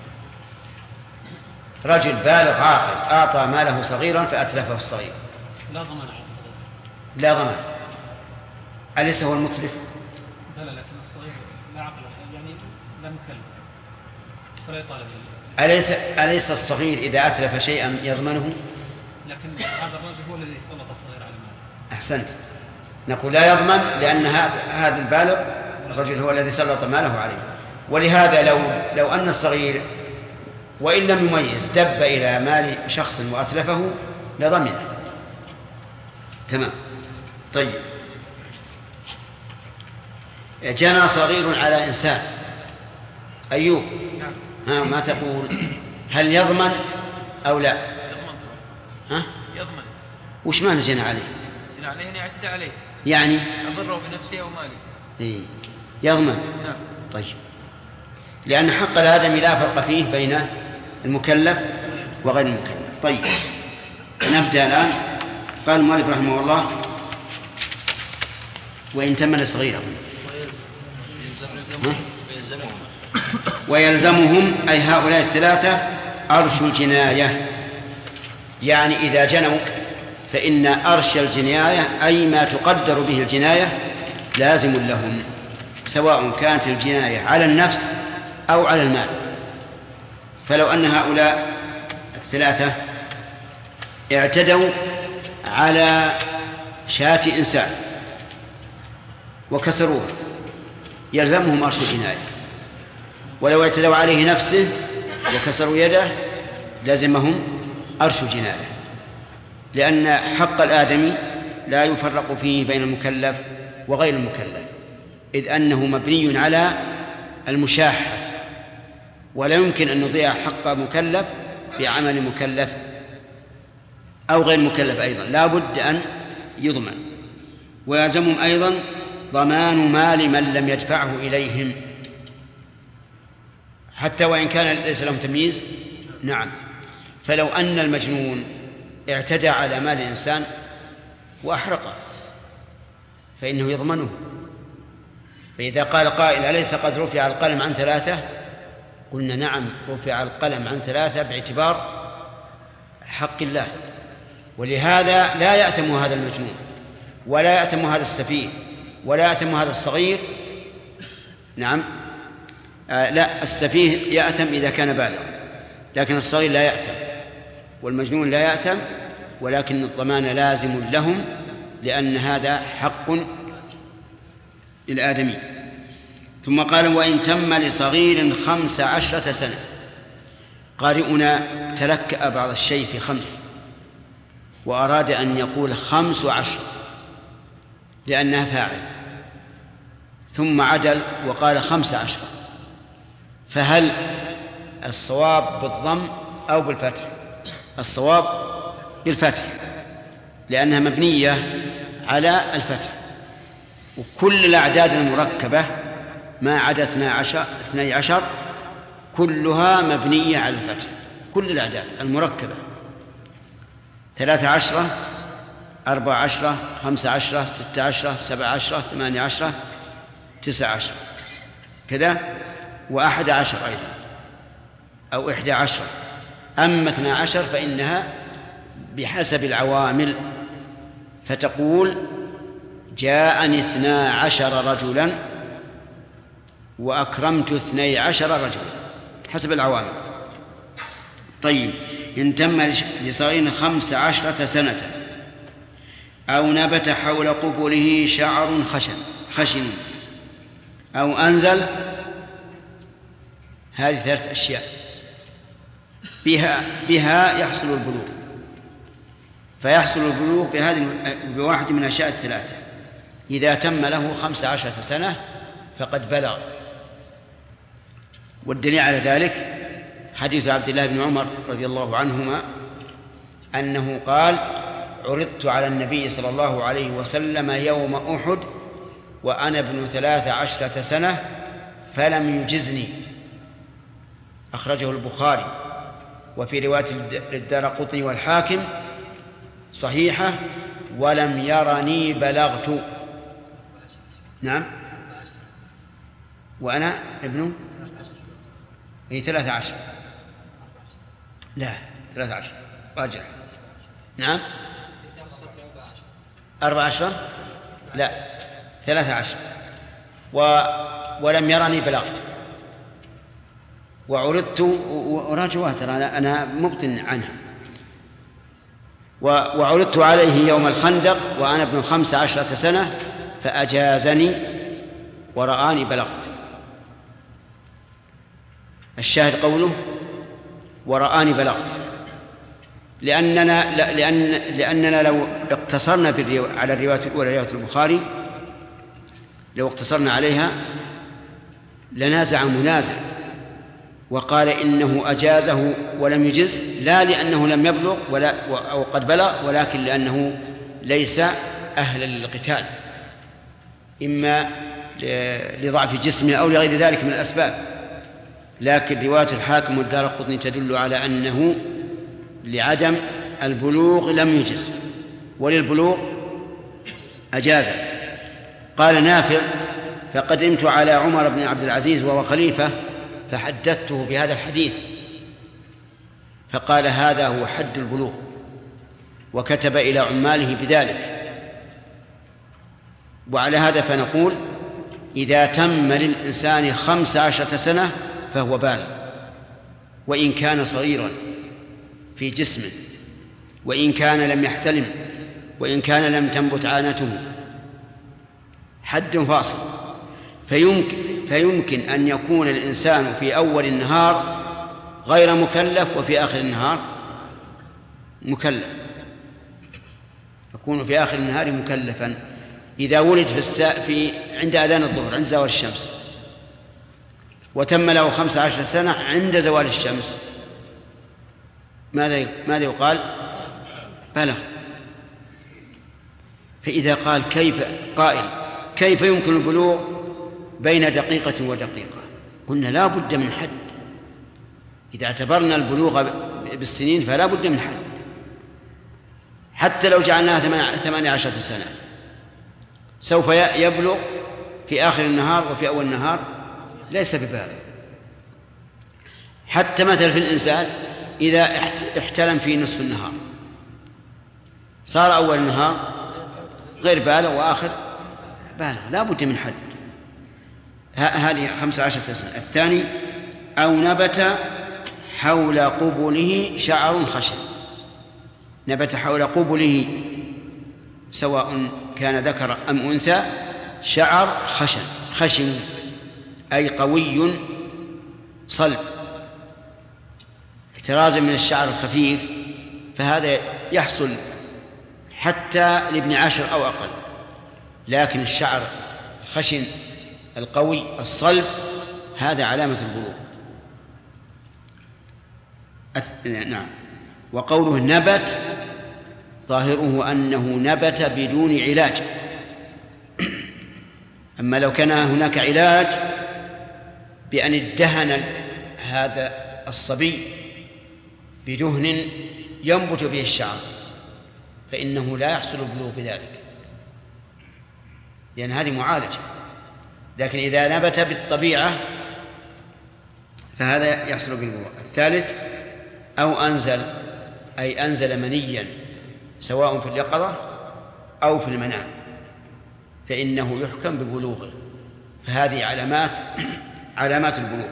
رجل بالغ عاقل أعطى ماله صغيرا فأتلفه الصغير. لا ضمان على الصغير. لا ضمان. أليس هو المتلف؟ لا لكن الصغير لا عقل يعني لا مكلف فلا يطالب. أليس الصغير إذا أتلف شيئا يضمنه؟ لكن هذا الرجل هو الذي سلط الصغير على ماله. أحسنت. نقول لا يضمن لأن هذا البالغ الرجل هو الذي سلط ماله عليه. ولهذا لو أن الصغير وإن لم يميز دب إلى مال شخص وأتلفه لضمنه. تمام. طيب جنى صغير على إنسان. أيوب، ها ما تقول؟ هل يضمن أو لا؟ يضمن. يضمن. وش معنى جنى عليه؟ جنى عليه يعني اعتدى عليه، يعني أضره بنفسه أو ماله. إيه. يضمن. نعم. طيب لأن حق الآدمي لا فرق فيه بين المكلف وغير المكلف. طيب نبدأ الآن. قال المؤلف رحمه الله وإن تمن صغيرا ويلزمهم أي هؤلاء الثلاثة أرش الجناية. يعني إذا جنوا فإن أرش الجناية أي ما تقدر به الجناية لازم لهم، سواء كانت الجناية على النفس أو على المال. فلو أن هؤلاء الثلاثة اعتدوا على شاة إنسان وكسروه يلزمهم أرش الجناية، ولو اعتدوا عليه نفسه وكسروا يده لازمهم أرش الجناية، لأن حق الآدمي لا يفرق فيه بين المكلف وغير المكلف، إذ أنه مبني على المشاحة، ولا يمكن أن نضيع حق مكلف بعمل مكلف أو غير مكلف أيضا، لا بد أن يضمن. ويلزمهم أيضا ضمان مال من لم يدفعه إليهم حتى وإن كان ليس لهم تمييز. نعم. فلو أن المجنون اعتدى على مال الإنسان وأحرقه فإنه يضمنه. فإذا قال قائل أليس قد رفع القلم عن ثلاثة؟ قلنا نعم، رفع القلم عن ثلاثة باعتبار حق الله، ولهذا لا يأثم هذا المجنون ولا يأثم هذا السفيه ولا يأثم هذا الصغير. نعم. لا، السفيه يأثم إذا كان بالغ، لكن الصغير لا يأثم والمجنون لا يأثم، ولكن الضمان لازم لهم لأن هذا حق للآدمي. ثم قال وإن تم لصغير 15 سنة. قارئنا تلكأ بعض الشيء في 5 وأراد أن يقول 15 لأنها فاعل، ثم عدل وقال 15. فهل الصواب بالضم أو بالفتح؟ الصواب بالفتح لأنها مبنية على الفتح، وكل الأعداد المركبة ما عدا 12 كلها مبنية على الفتح، كل الأعداد المركبة 13 14 15 16 17 18 19 كذا، و11 أيضا أو 11. أما 12 فإنها بحسب العوامل، فتقول جاءني 12 رجلا وأكرمت 12 رجلا حسب العوامل. طيب، إن تم لصغير 15 سنة أو نبت حول قبله شعر خشن أو أنزل، هذه 3 أشياء بها يحصل البلوغ. فيحصل البلوغ بواحد من الأشياء 3. إذا تم له 15 سنة فقد بلغ. والدليل على ذلك حديث عبد الله بن عمر رضي الله عنهما أنه قال: عرضت على النبي صلى الله عليه وسلم يوم أحد وأنا ابن 13 سنة فلم يجزني. أخرجه البخاري. وفي رواية للدارقطني والحاكم صحيحة: ولم يرني بلغت. نعم، وأنا ابن 13. لا، 13 راجع. نعم، 14. لا، 13. ولم يرني بلغت. وعرضت وراجعها، ترى أنا مبطن عنها. وعرضت عليه يوم الخندق وأنا ابن 15 سنة فأجازني ورآني بلغت. الشاهد قوله ورآني بلغت، لأننا لو اقتصرنا على الرواية الأولى رواية البخاري، لو اقتصرنا عليها لنازع منازع وقال إنه أجازه ولم يجز، لا لأنه لم يبلغ أو قد بلغ، ولكن لأنه ليس أهلا للقتال، إما لضعف جسمه أو لغير ذلك من الأسباب. لكن رواية الحاكم والدارقطني تدل على أنه لعدم البلوغ لم يجز، وللبلوغ أجازه. قال نافع: فقدمت على عمر بن عبد العزيز وهو خليفة فحدثته بهذا الحديث فقال: هذا هو حد البلوغ، وكتب إلى عماله بذلك. وعلى هذا فنقول: إذا تم للإنسان 15 سنة فهو بالغ، وإن كان صغيرا في جسمه، وإن كان لم يحتلم، وإن كان لم تنبت عانته، حد فاصل. فيمكن أن يكون الإنسان في أول النهار غير مكلف وفي آخر النهار مكلف، يكون في آخر النهار مكلفا. إذا ولد عند أذان الظهر عند زوال الشمس وتم له 15 سنة عند زوال الشمس، ماذا يقال؟ بلغ. فإذا قال كيف يمكن البلوغ بين دقيقة ودقيقة؟ قلنا لا بد من حد. إذا اعتبرنا البلوغ بالسنين فلا بد من حد، حتى لو جعلناها 18 سنة سوف يبلغ في آخر النهار وفي أول النهار ليس ببالغ. حتى مثل في الإنسان إذا احتلم في نصف النهار صار أول النهار غير بالغ وآخر بالغ، لا بد من حد. هذه 15 سنة. الثاني: أو نبت حول قبله شعر خشن. نبت حول قبله سواء كان ذكر أم أنثى شعر خشن أي قوي صلب، احترازا من الشعر الخفيف، فهذا يحصل حتى لابن 10 أو أقل. لكن الشعر الخشن القوي الصلب هذا علامة البلوغ. نعم. وقوله نبت ظاهره أنه نبت بدون علاج. أما لو كان هناك علاج بأن ادهن هذا الصبي بدهن ينبت به الشعر فإنه لا يحصل البلوغ بذلك، لأن هذه معالجة. لكن إذا نبت بالطبيعة فهذا يحصل بالبلوغ. الثالث أو أنزل، أي أنزل منيا سواء في اليقظة أو في المنام فإنه يحكم ببلوغه، فهذه علامات البلوغ.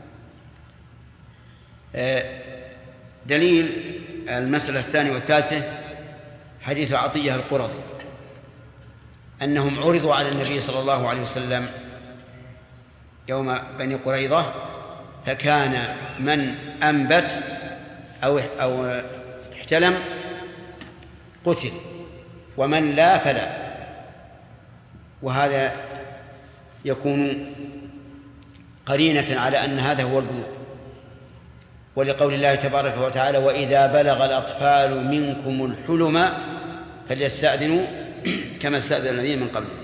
دليل المسألة الثانية والثالثة حديث عطية القرظي أنهم عرضوا على النبي صلى الله عليه وسلم يوم بني قريظة، فكان من أنبت أو احتلم قتل ومن لا فلا، وهذا يكون قرينة على أن هذا هو البلوغ. ولقول الله تبارك وتعالى وإذا بلغ الأطفال منكم الحلم فليستأذنوا كما استأذن الذين من قبلهم.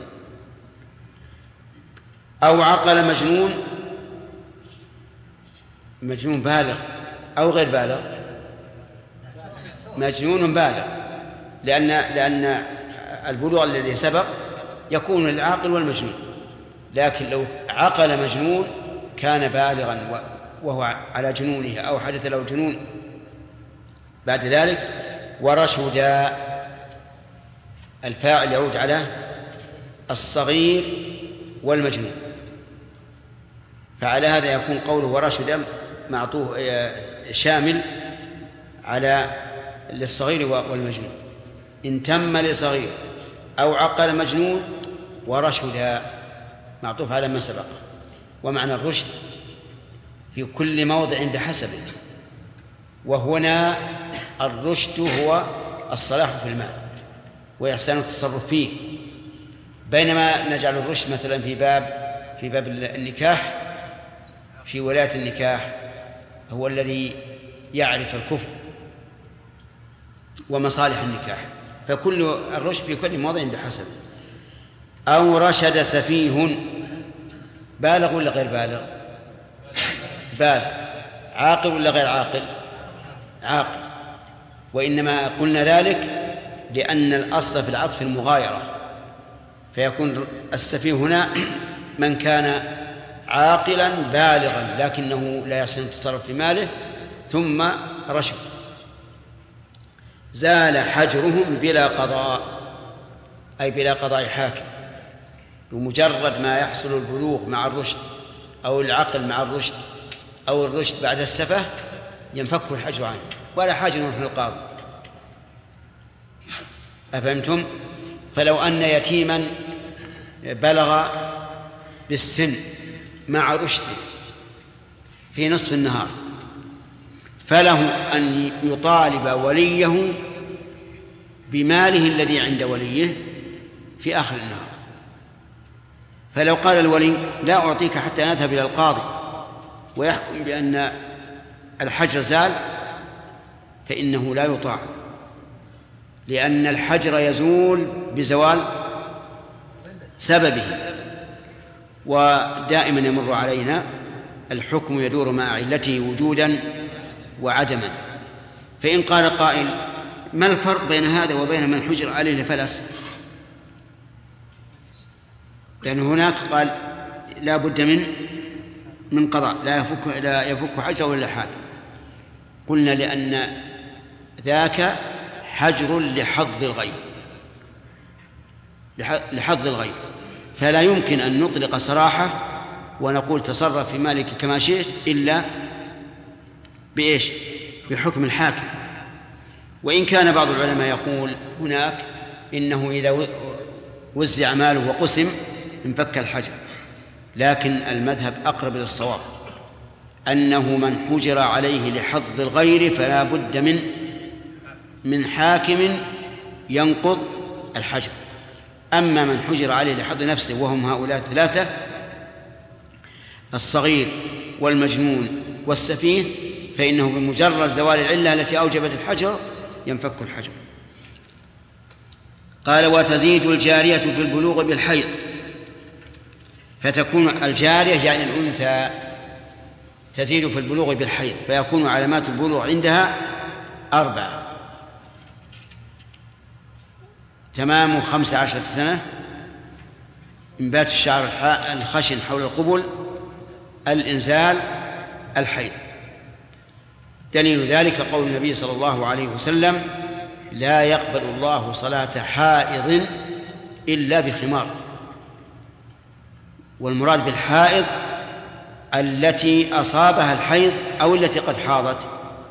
أو عقل مجنون بالغ أو غير بالغ، مجنون بالغ، لأن البلوغ الذي سبق يكون للعاقل والمجنون، لكن لو عقل مجنون كان بالغا وهو على جنونه أو حدث له جنون بعد ذلك. ورشد، الفاعل يعود على الصغير والمجنون، فعلى هذا يكون قوله ورشد معطوه شامل على للصغير والمجنون. إن تم لصغير أو عقل مجنون ورشد معطوف على ما سبق. ومعنى الرشد في كل موضع بحسبه، وهنا الرشد هو الصلاح في المال وإحسان التصرف فيه، بينما نجعل الرشد مثلا في باب النكاح، في ولاية النكاح هو الذي يعرف الكفر ومصالح النكاح، فكل الرشد في كل موضع بحسبه. أو رشد سفيه، بالغ ولا غير بالغ؟ بالغ. عاقل ولا غير عاقل؟ عاقل. وإنما قلنا ذلك لأن الأصل في العطف المغايرة، فيكون السفيه هنا من كان عاقلا بالغا لكنه لا يحسن التصرف في ماله ثم رشد. زال حجرهم بلا قضاء، أي بلا قضاء حاكم، بمجرد ما يحصل البلوغ مع الرشد أو العقل مع الرشد أو الرشد بعد السفة ينفك الحجر عنه ولا حاجة نروح للقاضي. أفهمتم؟ فلو أن يتيما بلغ بالسن مع رشده في نصف النهار فله أن يطالب وليه بماله الذي عند وليه في آخر النهار. فلو قال الولي لا أعطيك حتى نذهب إلى القاضي ويحكم بأن الحجر زال فإنه لا يطاع، لأن الحجر يزول بزوال سببه، ودائما يمر علينا الحكم يدور مع علته وجودا وعدما. فإن قال قائل ما الفرق بين هذا وبين من حجر عليه لفلس؟ لأن هناك قال لا بد من قضاء لا يفك حجر ولا حاكم. قلنا لأن ذاك حجر لحظ الغير، فلا يمكن أن نطلق سراحة ونقول تصرف في مالك كما شئت إلا بإيش؟ بحكم الحاكم. وإن كان بعض العلماء يقول هناك إنه إذا وزع ماله وقسم انفك الحجر، لكن المذهب أقرب للصواب أنه من حجر عليه لحظ الغير فلا بد من حاكم ينقض الحجر. أما من حجر عليه لحظ نفسه وهم هؤلاء الثلاثة الصغير والمجنون والسفيه فإنه بمجرد زوال العلة التي أوجبت الحجر ينفك الحجر. قال وتزيد الجارية في البلوغ بالحيض، فتكون الجارية يعني الأنثى تزيد في البلوغ بالحيض، فيكون علامات البلوغ عندها 4: تمام 15 سنة، إنبات الشعر الخشن حول القبل، الإنزال، الحيض. دليل ذلك قول النبي صلى الله عليه وسلم: لا يقبل الله صلاة حائض إلا بخمار. والمراد بالحائض التي أصابها الحيض أو التي قد حاضت.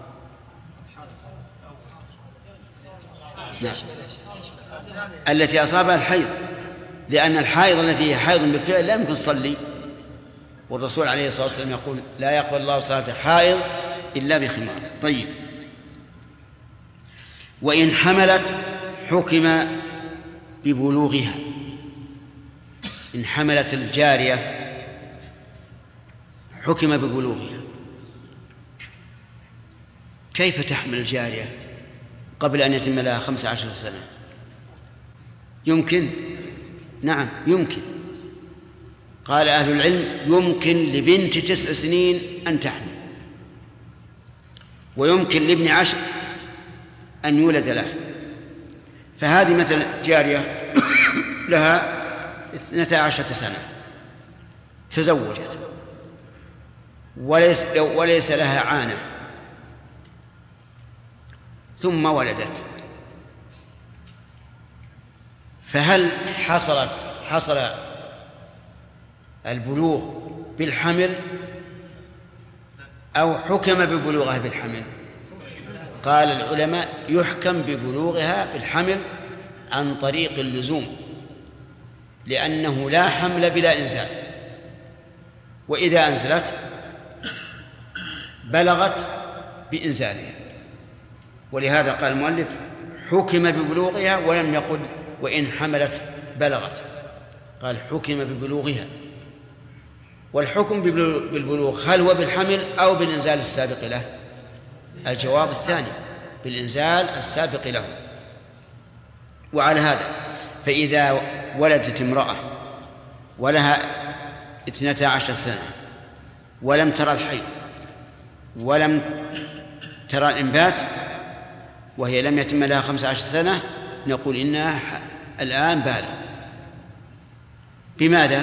نعم. التي أصابها الحيض، لأن الحائض التي هي حيض بالفعل لا يمكن تصلي، والرسول عليه الصلاة والسلام يقول: لا يقبل الله صلاة حائض إلا بخمار. طيب، وإن حملت حكم ببلوغها. إن حملت الجارية حكم ببلوغها. كيف تحمل الجارية قبل أن يتم لها 15 سنة؟ يمكن؟ نعم يمكن. قال أهل العلم: يمكن لبنت 9 سنين أن تحمل، ويمكن لابن 10 أن يولد له. فهذه مثل جارية لها 12 سنة، تزوجت وليس لها عانة، ثم ولدت، فهل حصل البلوغ بالحمل أو حكم ببلوغها بالحمل؟ قال العلماء: يحكم ببلوغها بالحمل عن طريق اللزوم، لأنه لا حمل بلا إنزال، وإذا أنزلت بلغت بإنزالها. ولهذا قال المؤلف: حكم ببلوغها، ولم يقل وإن حملت بلغت، قال حكم ببلوغها. والحكم بالبلوغ هل هو بالحمل أو بالإنزال السابق له؟ الجواب الثاني، بالإنزال السابق له. وعلى هذا فإذا ولدت امرأة ولها 12 سنة ولم ترى الحيض ولم ترى الإنبات وهي لم يتم لها 15 سنة، نقول إنها الآن بالغ. بماذا؟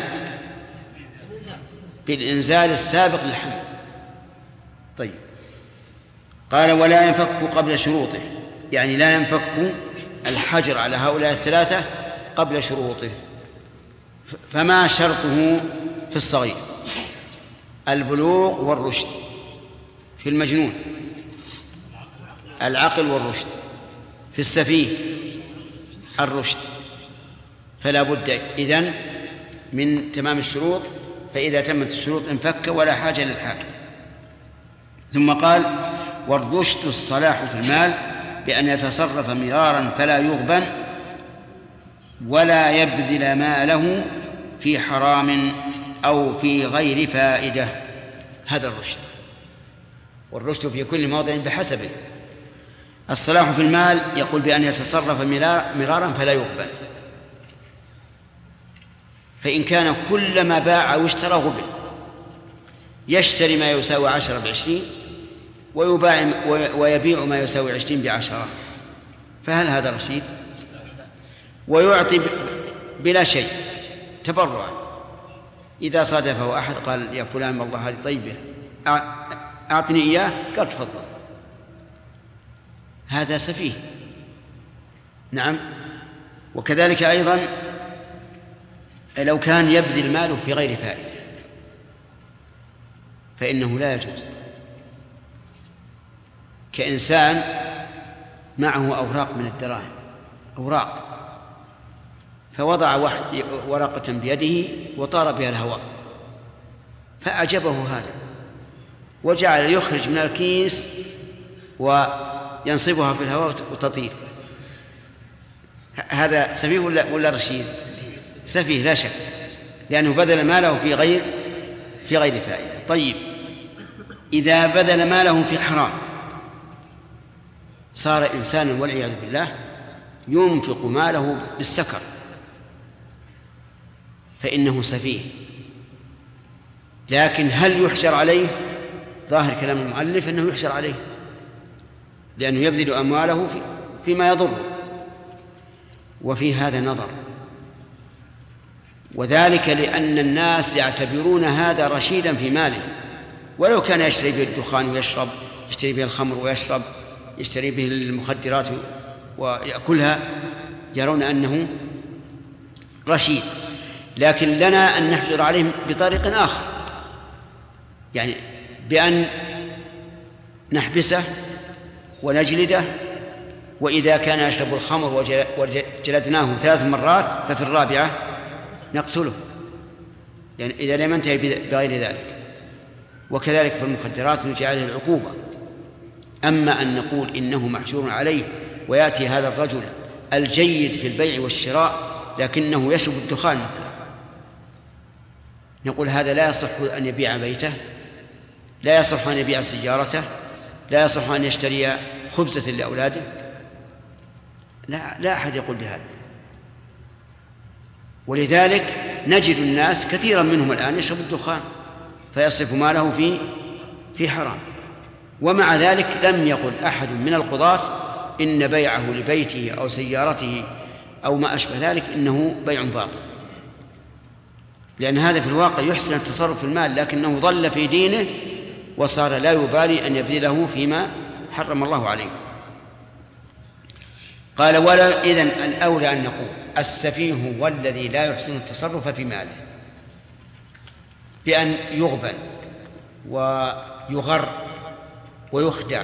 بالإنزال السابق للحمل. طيب، قال: ولا ينفك قبل شروطه، يعني لا ينفك الحجر على هؤلاء الثلاثة قبل شروطه. فما شرطه في الصغير؟ البلوغ والرشد. في المجنون العقل والرشد. في السفيه الرشد. فلا بد إذن من تمام الشروط، فإذا تمت الشروط انفك ولا حاجة للحاكم. ثم قال: والرشد الصلاح في المال بأن يتصرف مرارا فلا يغبن ولا يبذل ماله في حرام أو في غير فائدة. هذا الرشد، والرشد في كل موضع بحسبه. الصلاح في المال يقول بأن يتصرف مرارا فلا يغبن، فإن كان كلما باع واشترى غبن، يشتري ما يساوي 10 ب20 ويبيع ما يساوي 20 ب10، فهل هذا رشيد؟ ويعطي بلا شيء تبرعا. إذا صادفه أحد قال: يا فلان والله هذه طيبة أعطني إياه، قال: تفضل. هذا سفيه. نعم. وكذلك أيضا لو كان يبذل ماله في غير فائدة فإنه لا يجوز. كإنسان معه أوراق من الدراهم، أوراق، فوضع ورقة بيده وطار بها الهواء، فأعجبه هذا وجعل يخرج من الكيس وينصبها في الهواء وتطير. هذا سفيه ولا رشيد؟ سفيه لا شك، لأنه بذل ماله في غير فائدة. طيب، إذا بذل ماله في حرام صار إنسانا والعياذ بالله ينفق ماله بالسكر، فإنه سفيه. لكن هل يحشر عليه؟ ظاهر كلام المؤلف أنه يحشر عليه، لأنه يبذل أمواله فيما يضره. وفي هذا نظر، وذلك لأن الناس يعتبرون هذا رشيدا في ماله، ولو كان يشتري به الدخان ويشرب، يشتري به الخمر ويشرب، يشتري به المخدرات ويأكلها، يرون أنه رشيد. لكن لنا أن نحجر عليهم بطريق آخر، يعني بأن نحبسه ونجلده، وإذا كان يشرب الخمر وجلدناه 3 مرات ففي الرابعة نقتله، يعني إذا لم ينتهي بغير ذلك. وكذلك في المخدرات نجعل عليه العقوبة. أما أن نقول إنه محجور عليه ويأتي هذا الرجل الجيد في البيع والشراء لكنه يشرب الدخان مثلا، نقول هذا لا يصح أن يبيع بيته، لا يصح أن يبيع سيارته، لا يصح أن يشتري خبزة لأولاده. لا أحد يقول بهذا. ولذلك نجد الناس كثيرا منهم الآن يشرب الدخان فيصرف ماله في حرام. ومع ذلك لم يقل أحد من القضاة إن بيعه لبيته أو سيارته أو ما أشبه ذلك إنه بيع باطل، لأن هذا في الواقع يحسن التصرف في المال، لكنه ضل في دينه وصار لا يبالي أن يبذله فيما حرم الله عليه. قال: ولا إذن الأولى أن نقول السفيه هو الذي لا يحسن التصرف في ماله، بأن يغبن ويغر ويخدع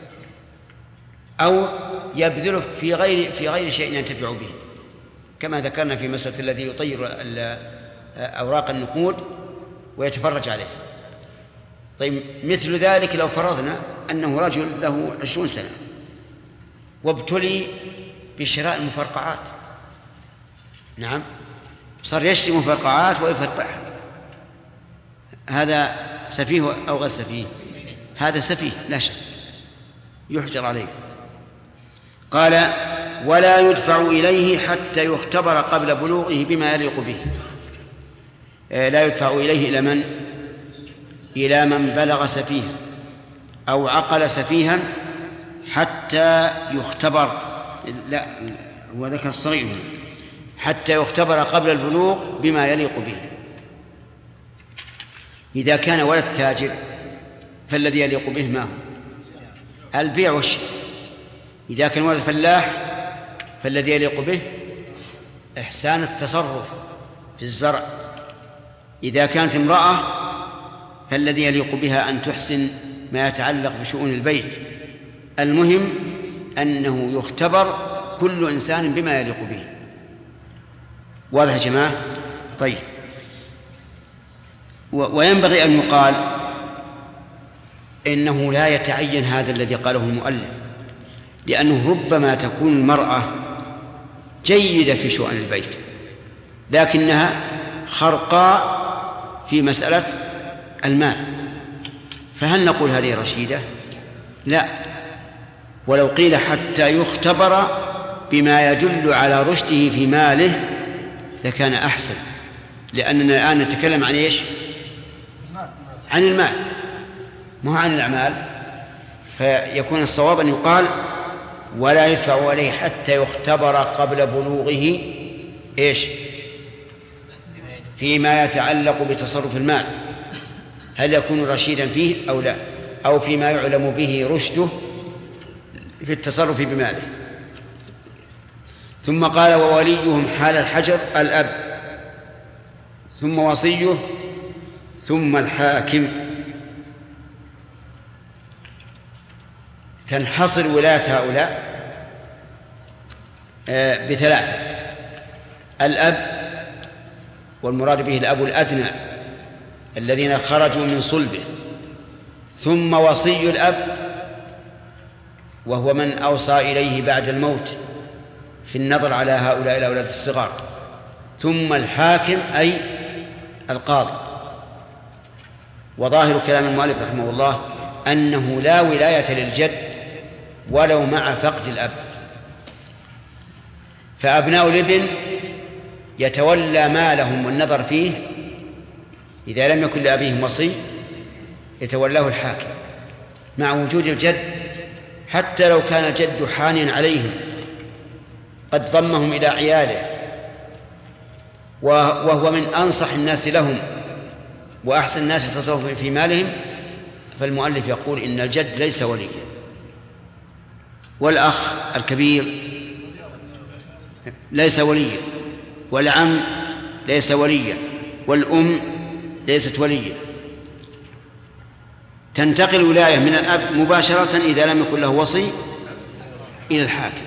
أو يبذله في غير شيء ينتفع به، كما ذكرنا في مسألة الذي يطير أوراق النقود ويتفرج عليه. طيب، مثل ذلك لو فرضنا أنه رجل له 20 سنة وابتلي بشراء المفرقعات، نعم، صار يشتري مفرقعات ويفتحها، هذا سفيه أو غير سفيه؟ هذا سفيه لا شك، يحجر عليه. قال: ولا يدفع إليه حتى يختبر قبل بلوغه بما يليق به. لا يدفع إليه إلى من؟ إلى من بلغ سفيها أو عقل سفيها حتى يختبر. لا، هو ذكر الصغير، حتى يختبر قبل البلوغ بما يليق به. إذا كان ولد تاجر فالذي يليق به ما هو؟ البيع والشراء. إذا كان ولد فلاح فالذي يليق به إحسان التصرف في الزرع. إذا كانت امرأة فالذي يليق بها أن تحسن ما يتعلق بشؤون البيت. المهم أنه يختبر كل إنسان بما يليق به. واضح يا جماعة؟ طيب، وينبغي أن يقال إنه لا يتعين هذا الذي قاله المؤلف، لأنه ربما تكون المرأة جيدة في شؤون البيت لكنها خرقاء في مسألة المال، فهل نقول هذه رشيدة؟ لا. ولو قيل حتى يختبر بما يدل على رشده في ماله لكان أحسن، لأننا الآن نتكلم عن إيش؟ عن المال، مو عن الأعمال. فيكون الصواب أن يقال: ولا يدفع عليه حتى يختبر قبل بلوغه إيش؟ فيما يتعلق بتصرف المال، هل يكون رشيدا فيه أو لا، أو فيما يعلم به رشده في التصرف بماله. ثم قال: ووليهم حال الحجر الأب، ثم وصيه، ثم الحاكم. تنحصر ولاية هؤلاء بثلاثة: الأب، والمراد به الأب الأدنى الذين خرجوا من صلبه، ثم وصي الأب وهو من أوصى إليه بعد الموت في النظر على هؤلاء الأولاد الصغار، ثم الحاكم أي القاضي. وظاهر كلام المؤلف رحمه الله أنه لا ولاية للجد ولو مع فقد الأب، فأبناء الابن يتولى مالهم والنظر فيه إذا لم يكن لأبيهم وصي، يتولاه الحاكم مع وجود الجد، حتى لو كان الجد حانيا عليهم قد ضمهم إلى عياله وهو من أنصح الناس لهم وأحسن الناس تصرفا في مالهم، فالمؤلف يقول إن الجد ليس وليا. والأخ الكبير ليس وليا، والعم ليس وليا، والأم ليست وليا. تنتقل الولاية من الأب مباشرة إذا لم يكن له وصي إلى الحاكم،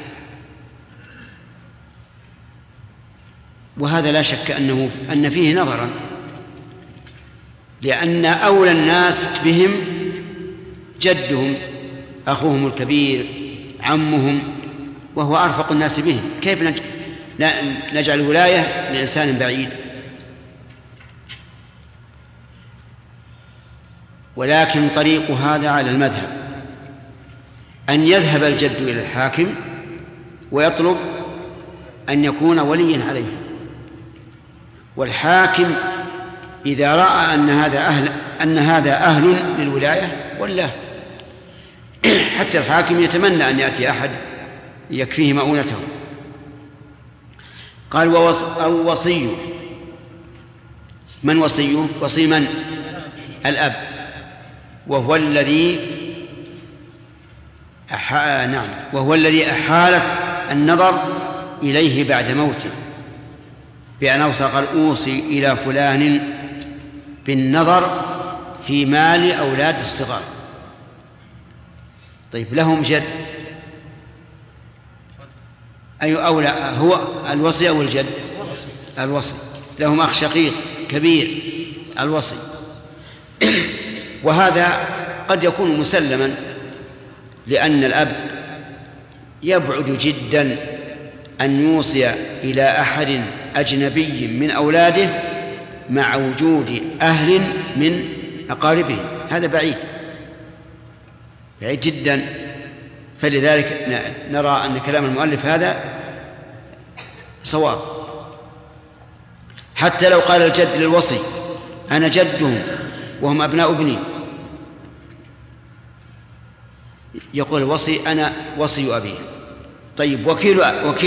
وهذا لا شك أن فيه نظرا، لأن أولى الناس بهم جدهم، أخوهم الكبير، عمهم، وهو أرفق الناس بهم. كيف نجعل ولاية لإنسان بعيد؟ ولكن طريق هذا على المذهب أن يذهب الجد إلى الحاكم ويطلب أن يكون وليا عليه، والحاكم إذا رأى أن هذا أهل للولاية ولا حتى الحاكم يتمنى أن يأتي أحد يكفيه مؤونته. قال أو وصيه. من وصيه؟ وصي من؟ الأب، وهو الذي أحالت النظر إليه بعد موته، بأن أوصى قال أوصي إلى فلان بالنظر في مال أولاد الصغار. طيب لهم جد، أي أولى هو الوصي أو الجد؟ الوصي. لهم أخ شقيق كبير، الوصي. وهذا قد يكون مسلما، لأن الأب يبعد جدا أن يوصي إلى أحد أجنبي من أولاده مع وجود أهل من أقاربه، هذا بعيد جدا. فلذلك نرى أن كلام المؤلف هذا صواب. حتى لو قال الجد للوصي أنا جدهم وهم أبناء ابني، يقول الوصي أنا وصي أبيه. طيب وكيل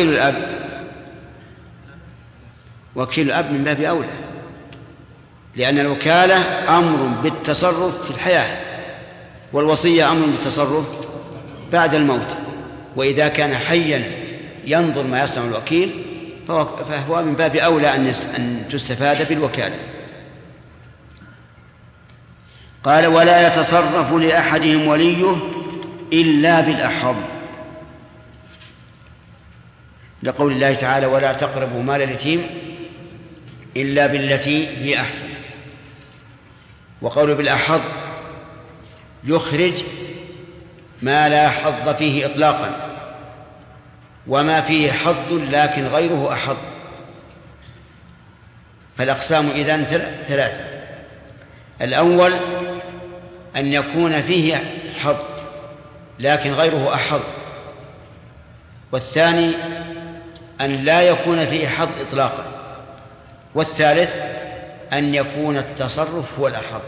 الأب من باب أولى، لأن الوكالة أمر بالتصرف في الحياة، والوصية أمر بالتصرف بعد الموت. وإذا كان حيا ينظر ما يصنع الوكيل فهو من باب أولى أن تستفاد بالوكالة. قال ولا يتصرف لأحدهم وليه إلا بالأحظ، لقول الله تعالى ولا تقربوا مال اليتيم إلا بالتي هي أحسن. وقول بالأحظ يخرج ما لا حظ فيه إطلاقا، وما فيه حظ لكن غيره أحظ. فالأقسام إذن ثلاثة: الأول أن يكون فيه حظ لكن غيره أحظ، والثاني أن لا يكون فيه حظ إطلاقا، والثالث أن يكون التصرف هو الأحظ.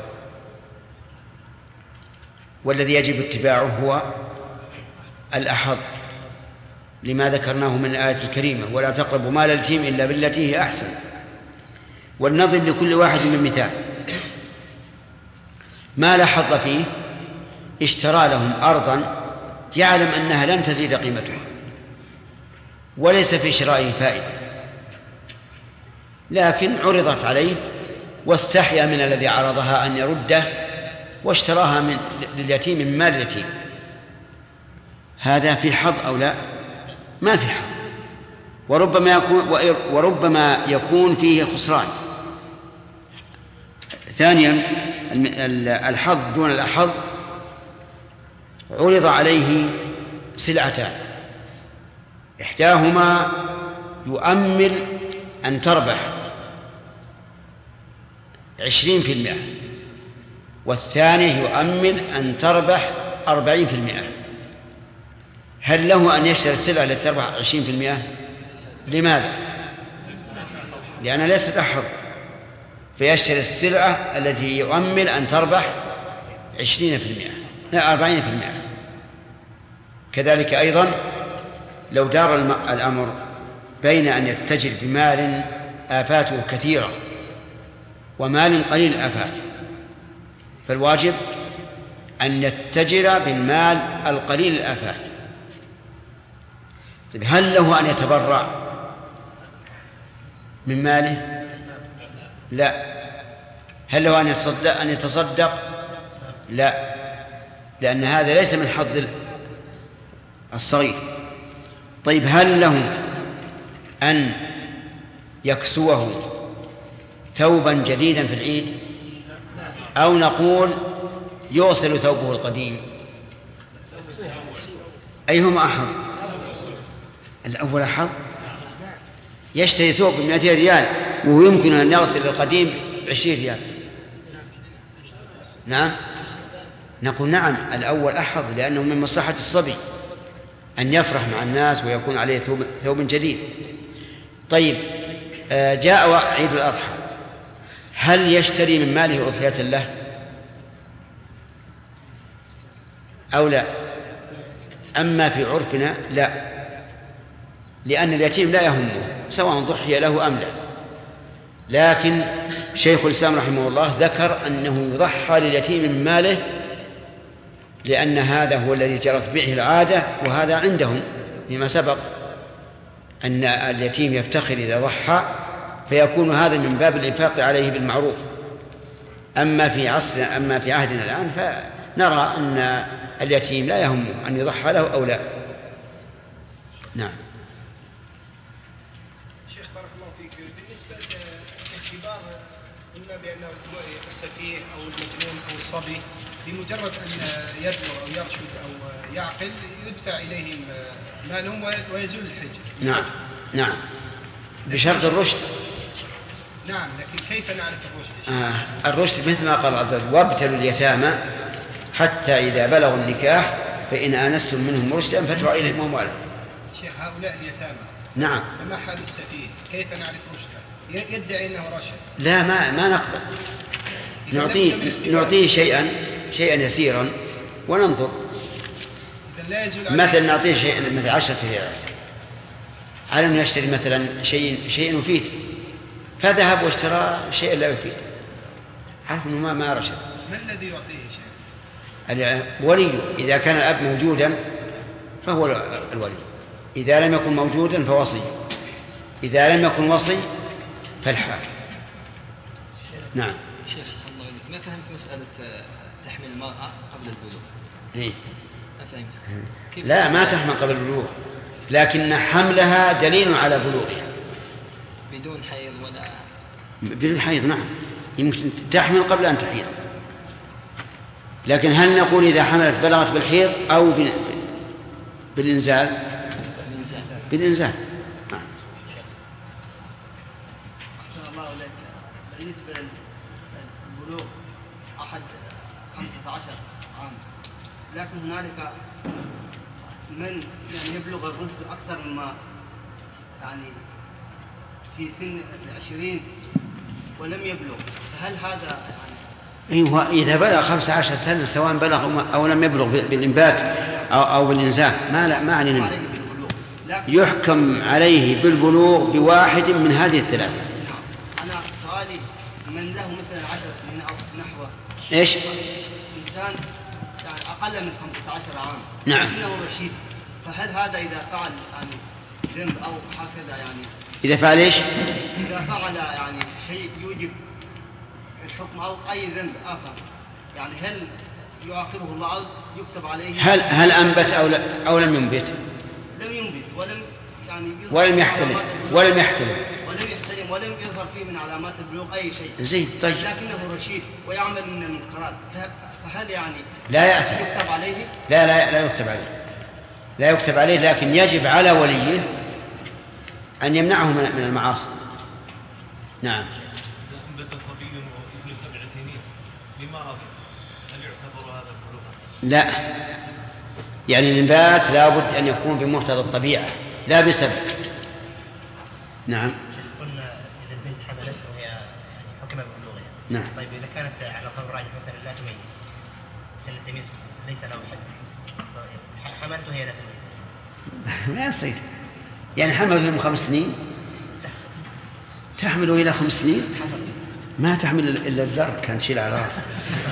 والذي يجب اتباعه هو الأحظ لما ذكرناه من الآية الكريمة ولا تقربوا مال اليتيم إلا بالتي هي أحسن. ولنضرب لكل واحد من مثال. ما لا حظ فيه اشترى لهم أرضا يعلم أنها لن تزيد قيمتها وليس في شرائه فائدة، لكن عرضت عليه واستحيا من الذي عرضها أن يرده واشتراها لليتيم من مال اليتيم. هذا في حظ أو لا؟ ما في حظ، وربما يكون فيه خسران. ثانيا الحظ دون الأحظ عرض عليه سلعتان، إحداهما يؤمل أن تربح 20%، والثاني يؤمل أن تربح 40%. هل له أن يشتري السلعة التي تربح 20%؟ لماذا؟ لأنها ليست أحظ، فيشتري السلعة التي يؤمل أن تربح 40%. كذلك أيضا لو دار الأمر بين أن يتجر بمال آفاته كثيرة ومال قليل الآفات، فالواجب أن يتجر بالمال القليل الآفات. طيب هل له أن يتبرع من ماله؟ لا. هل له أن يتصدق؟ لا، لأن هذا ليس من حظ الصغير. طيب هل له أن يكسوه ثوبا جديدا في العيد، أو نقول يغسل ثوبه القديم؟ أيهما أحظ؟ الأول أحظ. يشتري ثوب ب200 ريال ويمكن أن يغسل القديم ب20 ريال. نعم، نقول نعم، الأول أحظ، لأنه من مصلحة الصبي أن يفرح مع الناس ويكون عليه ثوب جديد. طيب جاء عيد الأضحى، هل يشتري من ماله أضحية له أو لا؟ أما في عرفنا لا، لأن اليتيم لا يهمه سواء ضحي له أم لا. لكن شيخ الإسلام رحمه الله ذكر أنه يضحى لليتيم من ماله، لأن هذا هو الذي جرت به العادة، وهذا عندهم فيما سبق أن اليتيم يفتخر إذا ضحى، فيكون هذا من باب الإنفاق عليه بالمعروف. أما في عهدنا الآن فنرى أن اليتيم لا يهمه أن يضحى له أو لا. نعم. شيخ بارك الله فيك، بالنسبة للكبار قلنا بأنه السفيه أو المجنون أو الصبي بمجرد أن يبلغ أو يرشد أو يعقل يدفع إليهم مالهم ويزول الحج. نعم بشرط الرشد. نعم، لكن كيف نعرف الرشد؟ الرشد مثل ما قال عز وجل: وابتلوا اليتامى حتى إذا بلغوا النكاح فإن آنستم منهم رشدا فادفعوا إليهم أموالهم. شيخ هؤلاء اليتامى نعم، فما حال السفيه؟ كيف نعرف رشده؟ يدعي أنه رشد. لا، ما نقبل. نعطيه شيئا يسيرا وننظر. مثلا نعطيه شيئا مثل 10 ريالات على أن يشتري مثلا شيء مفيد، فذهب واشترى شيئا لا يفيد، عارف أنه ما رشد. ما الذي يعطيه شيء؟ الولي إذا كان الأب موجودا فهو الولي، إذا لم يكن موجودا فوصي، إذا لم يكن وصي فالحاكم. نعم. شيخ صلى الله عليه وسلم، ما فهمت مسألة تحميل المرأة قبل البلوغ. إيه؟ ما فهمت. لا، ما تحمل قبل البلوغ، لكن حملها دليل على بلوغها. بدون حيض ولا؟ بدون حيض، نعم، يمكن تحمل قبل أن تحيض. لكن هل نقول إذا حملت بلغت بالحيض أو بالإنزال؟ بالإنزال. نعم. أحسن الله إليك. بالنسبة للبلوغ أحد 15 عام، لكن هنالك من يعني يبلغ الرشد أكثر مما يعني في سن 20 ولم يبلغ، فهل هذا يعني؟ أيوة، إذا بلغ 15 سنة سواء بلغ أو لم يبلغ بالإنبات أو بالإنزال ما علينا، يحكم عليه بالبلوغ بواحد من هذه الثلاثة. أنا سؤالي من له مثلا 10 سنين أو نحوه، إيش؟ إنسان يعني أقل من 15 عام، نعم، إنه رشيد، فهل هذا إذا فعل يعني ذنب أو هكذا يعني إذا فعل إيش؟ إذا فعل يعني شيء يوجب الحكم أو أي ذنب آخر، يعني هل يعاقبه الله أو يكتب عليه؟ هل أنبت أو لم ينبت؟ لم ينبت ولم يعني ولم يحتلم ولم يظهر فيه من علامات البلوغ أي شيء. زين، طيب. لكنه رشيد ويعمل من المنكرات، فهل يعني لا يكتب عليه؟ لا يكتب عليه، لكن يجب على وليه أن يمنعه من المعاصي. نعم. لكن بدا صبي وابن 7 سنين، لما لا، يعني النبات لابد أن يكون بمقتضى الطبيعة لا بسبب. نعم. قلنا إذا البنت حملت وهي يعني حكمت ببلوغها. نعم. طيب إذا كانت على قول الراجح مثلا لا تميز، سن التمييز ليس له حد، حملت وهي لا تميز ما يصير. يعني حملته من 5 سنين تحمله إلى 5 سنين ما تحمل إلا الذر كان تشيل على رأسه.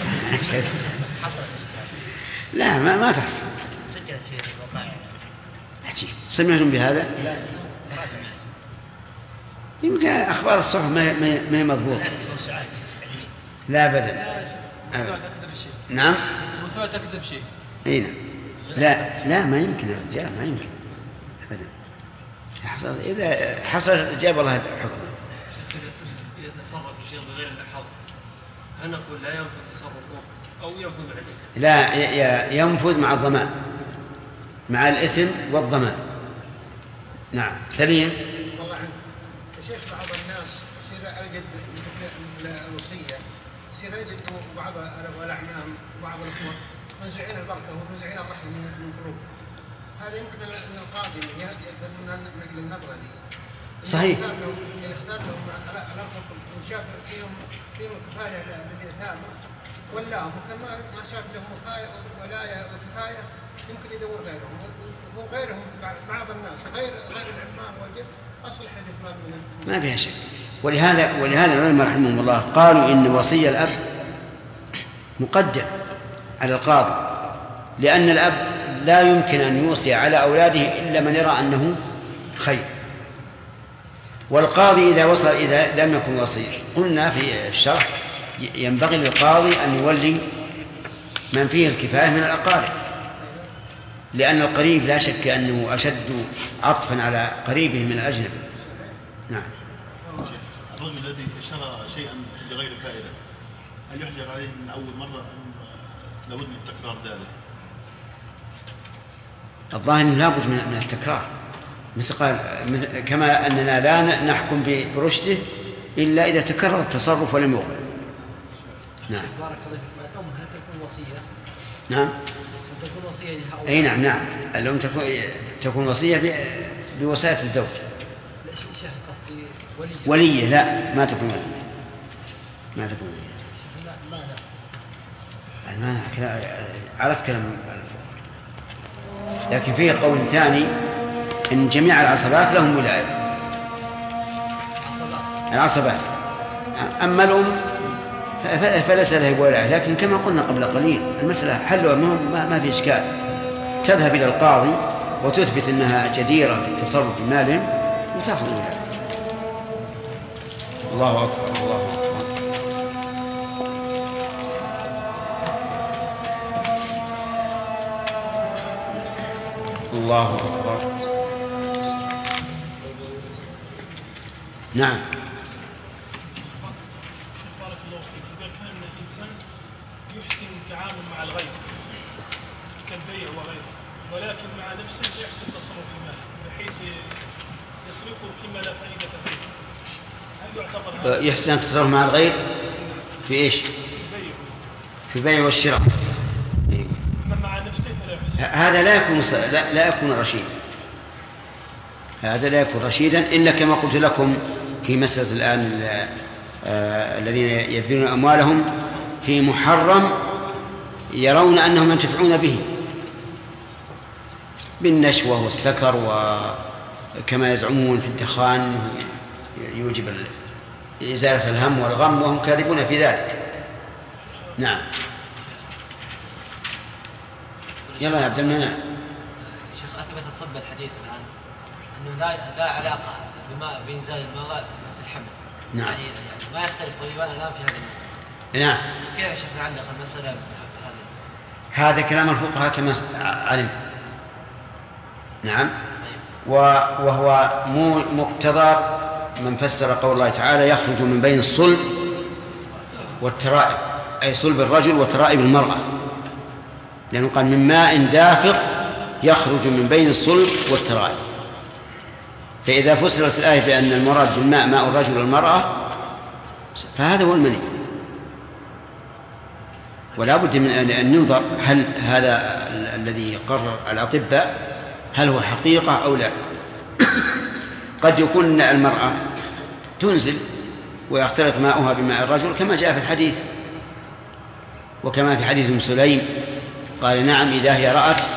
لا ما تحصل. سجلت في الوقائع. عجيب. سمعتم بهذا؟ يمكن أخبار الصحف ما هي مضبوطة. لا أبدا. نعم. تكذب شيء. أي نعم. لا ما يمكن يا رجال، ما يمكن أبدا. إذا حصلت جاب الله حكمه. إذا تصرف الشيء بغير الحظ هل نقول لا ينفذ تصرفه أو ينفذ بعدين؟ لا، ينفذ مع الضمان، مع الإثم والضمان. نعم. سليم. والله عنك يا شيخ، بعض الناس يصير أجد الوصية يصير يجد بعض الأعمام وبعض الأخوة منزعين البركة ومنزعين الرحم من قلوب. هذا يمكن أن القاضي يقدر من أجل النظرة دي. صحيح. يختار لهم على الحكم إن شاف فيهم كفاية لليتامى ولا كما ما شاف لهم ولاية وكفاية يمكن يدور غيرهم، وغيرهم بعض الناس غير العمام والجد أصلح الإثمان منهم. ما فيها شك. ولهذا العلماء رحمهم الله قالوا إن وصي الأب مقدم على القاضي، لأن الأب لا يمكن أن يوصي على أولاده إلا من يرى أنه خير. والقاضي إذا لم يكن وصي، قلنا في الشرح ينبغي للقاضي أن يولي من فيه الكفاية من الأقارب، لأن القريب لا شك أنه أشد عطفا على قريبه من الأجنبي. نعم. الرجل الذي اشترى شيئا لغير فائدة هل يحجر عليه من أول مرة أم لابد من تكرار ذلك؟ الظاهر لابد من التكرار، كما أننا لا نحكم برشده إلا إذا تكرر التصرف ولم يغفر. نعم. بارك الله فيك. الأم هل تكون وصية؟ نعم. تكون وصية لهؤلاء؟ أي نعم. الأم تكون وصية بوصاية الزوج. لا شيخ قصدي ولية. لا، ما تكون ولية. ما تكون ولية. المانع عرفت كلام الفقهاء، لكن فيه قول ثاني إن جميع العصبات لهم ولاية. العصبات. أما الأم فليس لها ولاية، لكن كما قلنا قبل قليل المسألة حلوة ما في إشكال. تذهب إلى القاضي وتثبت أنها جديرة في التصرف بمالهم وتأخذ الولاية. الله أكبر. الله أكبر. الله أكبر. نعم. بارك الله فيك. إذا كان الإنسان يحسن التعامل مع الغير كالبيع وغيره، ولكن مع نفسه يحسن التصرف في ماله بحيث يصرفه فيما لا فائدة فيه، هل يعتبر هذا يحسن التصرف مع الغير في إيش؟ في البيع والشراء. مع نفسه فلا يحسن. هذا لا يكون رشيدا. هذا لا يكون رشيدا إلا كما قلت لكم في مسألة الآن الذين يبذلون أموالهم في محرم يرون أنهم ينتفعون به بالنشوة والسكر، وكما يزعمون في الدخان يوجب إزالة الهم والغم، وهم كاذبون في ذلك. نعم. يلا يا عبد المنعم. شيخ، أثبت الطب الحديث الآن أنه لا علاقة بإنزال الماء في الحمل. نعم. يعني ما يختلف طبيبان الآن في هذه المسألة. نعم. كيف يا شيخ نعلق المسألة هذا كلام الفقهاء كما علم. نعم. وهو مقتضى من فسر قول الله تعالى يخرج من بين الصلب والترائب، أي صلب الرجل وترائب المرأة، لأنه قال من ماء دافق يخرج من بين الصلب والترائب. فإذا فسرت الآية بأن المراد بالماء ماء الرجل والمرأة فهذا هو المني. ولا بد من أن ننظر هل هذا الذي قرر الأطباء هل هو حقيقة أو لا. قد يكون المرأة تنزل ويختلط ماؤها بماء الرجل كما جاء في الحديث، وكما في حديث ام سليم قال نعم إذا هي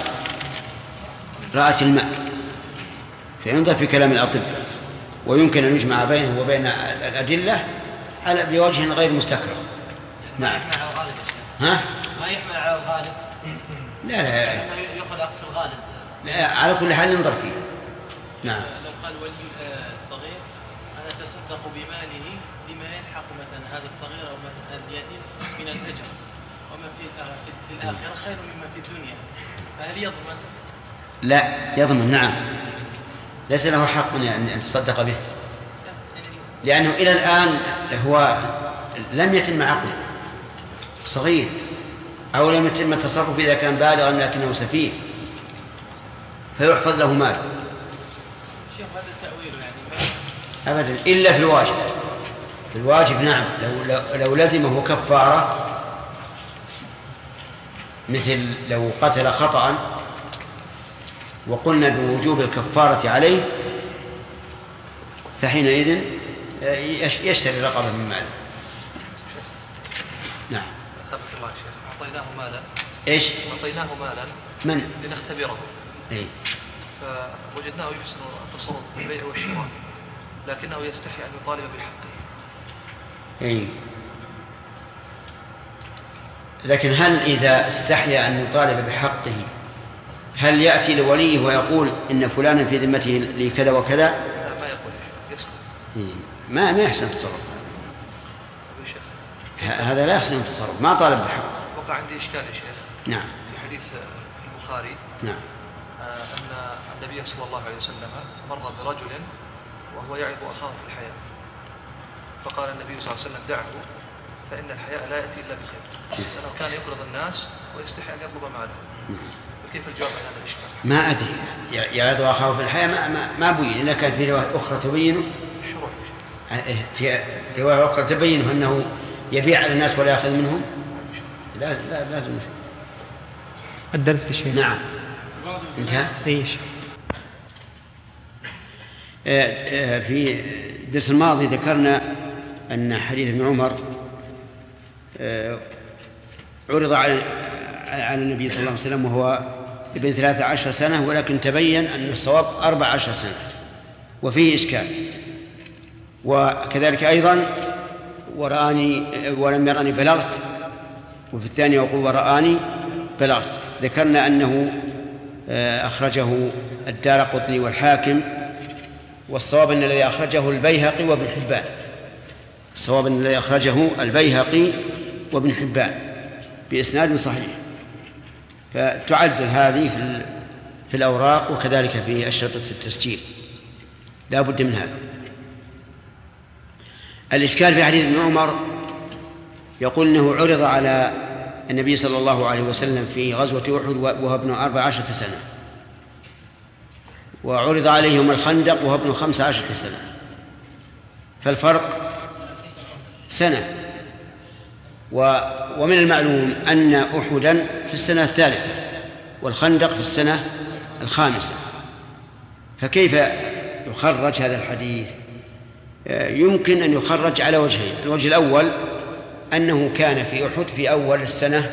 رأت الماء. فينظر في كلام الأطباء، ويمكن أن يجمع بينه وبين الأدلة بوجه غير مستكره. نعم. ما يحمل على الغالب. لا يخلق في الغالب. لا، على كل حال ننظر فيه. نعم. لو قال ولي الصغير أنا أتصدق بماله لما يلحق مثلا هذا الصغير أو مثلا اليتيم من الأجر، وما في الآخرة خير مما في الدنيا، فهل يضمن؟ لا يضمن. نعم، ليس له حق أن يتصدق به، لأنه إلى الآن هو لم يتم عقله، صغير، أو لم يتم التصرف إذا كان بالغا لكنه سفيه، فيحفظ له مال. شيخ هذا التأويل يعني أبدا إلا في الواجب. في الواجب نعم، لو لزمه كفارة، مثل لو قتل خطأ وقلنا بوجوب الكفارة عليه، فحينئذ يشتري رقبة من ماله. نعم. ثبت الله شيخ، أعطيناه مالا. إيش؟ أعطيناه مالا. من؟ لنختبره. إيه. فوجدناه يحسن التصرف في البيع والشراء، لكنه يستحي أن يطالب بحقه. إيه. لكن هل إذا استحي أن يطالب بحقه هل يأتي لوليه ويقول إن فلانا في ذمته لي كذا وكذا؟ لا، ما يقول، يسكت. ما يحسن التصرف. هذا لا يحسن التصرف، ما طالب بحق. وقع عندي إشكال يا شيخ. نعم. في حديث في البخاري. نعم. أن النبي صلى الله عليه وسلم مر برجل وهو يعظ أخاه في الحياة، فقال النبي صلى الله عليه وسلم دعه فإن الحياء لا يأتي إلا بخير، لأنه كان يقرض الناس ويستحي أن يطلب ماله. كيف الجواب عن هذا الإشكال؟ ما أدري، يعظ أخاه في الحياة ما بين، إلا كان في رواية أخرى تبينه. الشروع. في رواية أخرى تبينه أنه يبيع على الناس ولا يأخذ منهم. لا لازم نشوف الدرس الشيخ. نعم. انتهى. ايش؟ في الدرس الماضي ذكرنا أن حديث ابن عمر عرض على النبي صلى الله عليه وسلم وهو ابن 13 سنة، ولكن تبين أن الصواب 14 سنة، وفيه إشكال. وكذلك أيضا ورآني ولم يرني بلغت، وفي الثاني يقول ورآني بلغت. ذكرنا أنه أخرجه الدارقطني والحاكم، والصواب أن الذي أخرجه البيهقي وابن حبان. الصواب أن الذي أخرجه البيهقي وابن حبان بإسناد صحيح. فتعدل هذه في الأوراق وكذلك في أشرطة التسجيل، لا بد من هذا. الإشكال في حديث ابن عمر يقول أنه عرض على النبي صلى الله عليه وسلم في غزوة أحد وهو ابن 14 سنة، وعرض عليه يوم الخندق وهو ابن 15 سنة، فالفرق سنة. ومن المعلوم أن أحدا في السنة الثالثة والخندق في السنة الخامسة، فكيف يخرج هذا الحديث؟ يمكن أن يخرج على وجهين. الوجه الأول أنه كان في أحد في أول السنة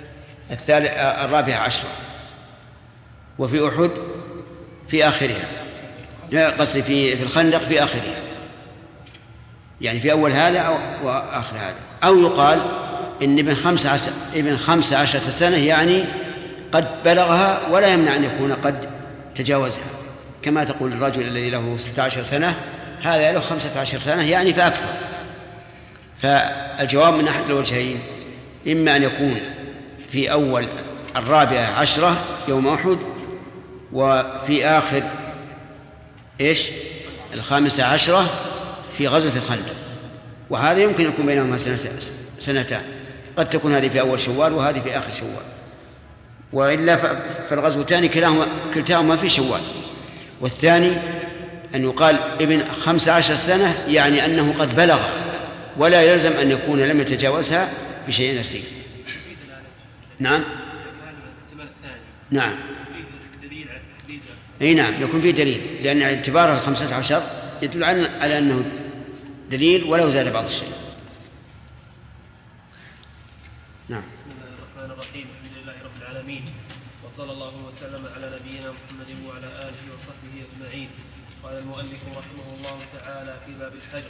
14، وفي أحد في آخرها، قصدي في الخندق في آخرها، يعني في أول هذا وآخر هذا. أو يقال إن ابن 15 سنة يعني قد بلغها ولا يمنع أن يكون قد تجاوزها، كما تقول الرجل الذي له 16 سنة هذا له 15 سنة يعني فأكثر. فالجواب من أحد الوجهين، إما أن يكون في أول 14 يوم أحد، وفي آخر 15 في غزوة الخندق، وهذا يمكن يكون بينهما سنتان، قد تكون هذه في أول شوال وهذه في آخر شوال، وإلا فالغزوتان كلتاهما في شوال. والثاني أن يقال ابن 15 سنة يعني أنه قد بلغ، ولا يلزم أن يكون لم يتجاوزها بشيء يسير. نعم. الاحتمال الثاني. نعم. فيه دليل على تحديده. اي نعم، يكون فيه دليل، لأن اعتباره 15 يدل على أنه دليل ولو زاد بعض الشيء. نعم. بسم الله الرحمن الرحيم، الحمد لله رب العالمين، وصلى الله وسلم على نبينا محمد وعلى آله وصحبه أجمعين. قال المؤلف رحمه الله تعالى في باب الحج: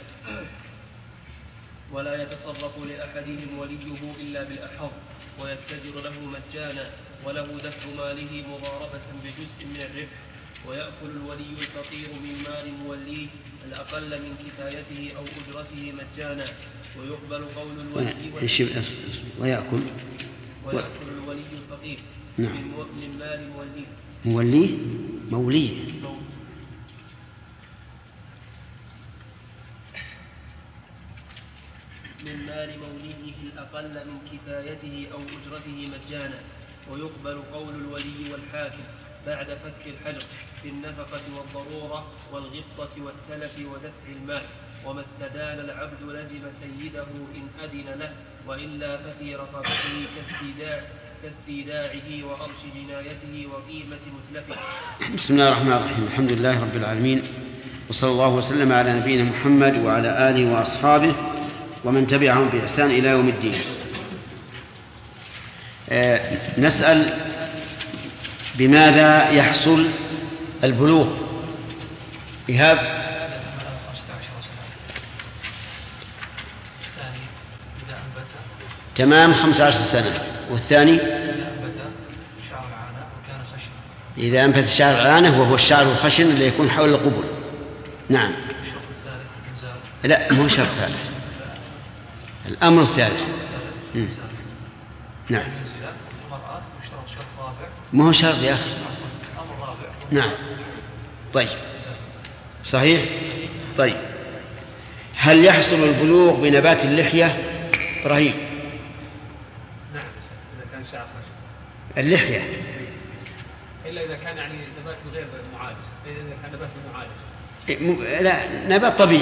ولا يتصرف لأحدهم وليه إلا بالأحظ، ويتجر له مجانا، وله دفع ماله مضاربة بجزء من الربح، ويأكل الولي الفقير من مال موليه الأقل من كفايته أو أجرته مجانا، ويقبل قول الولي ويأكل الولي الفقير نعم. من مال موليه من مال موليه الأقل من كفايته أو أجرته مجانا، ويقبل قول الولي والحاكم بعد فك الحجر في النفقة والضرورة والغبطة والتلف ودفع المال. وما استدان العبد لزم سيده إن أذن له، وإلا ففي رقبته كاستيداعه وأرش جنايته وقيمة متلفه. بسم الله الرحمن الرحيم، الحمد لله رب العالمين، وصلى الله وسلم على نبينا محمد وعلى آله وأصحابه ومن تبعهم بإحسان إلى يوم الدين. نسأل: بماذا يحصل البلوغ؟ إيهاب. تمام 15 سنة. والثاني إذا أنبت شعر العانة، وهو الشعر الخشن اللي يكون حول القبل. نعم. لا، مو شرط ثالث، الأمر الثالث. نعم. ما هو شرط يا أخي. نعم. طيب، صحيح. طيب، هل يحصل البلوغ بنبات اللحية؟ إبراهيم. نعم، إذا كان شعر خشن. اللحية إلا إذا كان يعني نبات غير معالج، إذا كان نبات معالج. لا، نبات طبيعي.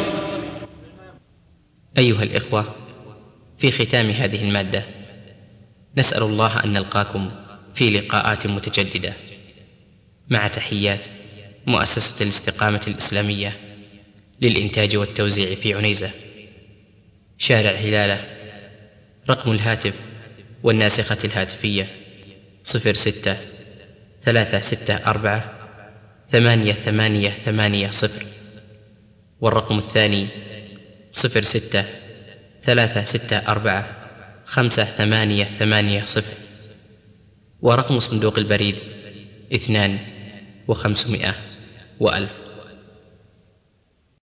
أيها الإخوة، في ختام هذه المادة نسأل الله أن نلقاكم في لقاءات متجددة، مع تحيات مؤسسة الاستقامة الإسلامية للإنتاج والتوزيع في عنيزة، شارع هلالة. رقم الهاتف والناسخة الهاتفية 06-364-8880، والرقم الثاني 06-364-5880، ورقم صندوق البريد 2500 و1000.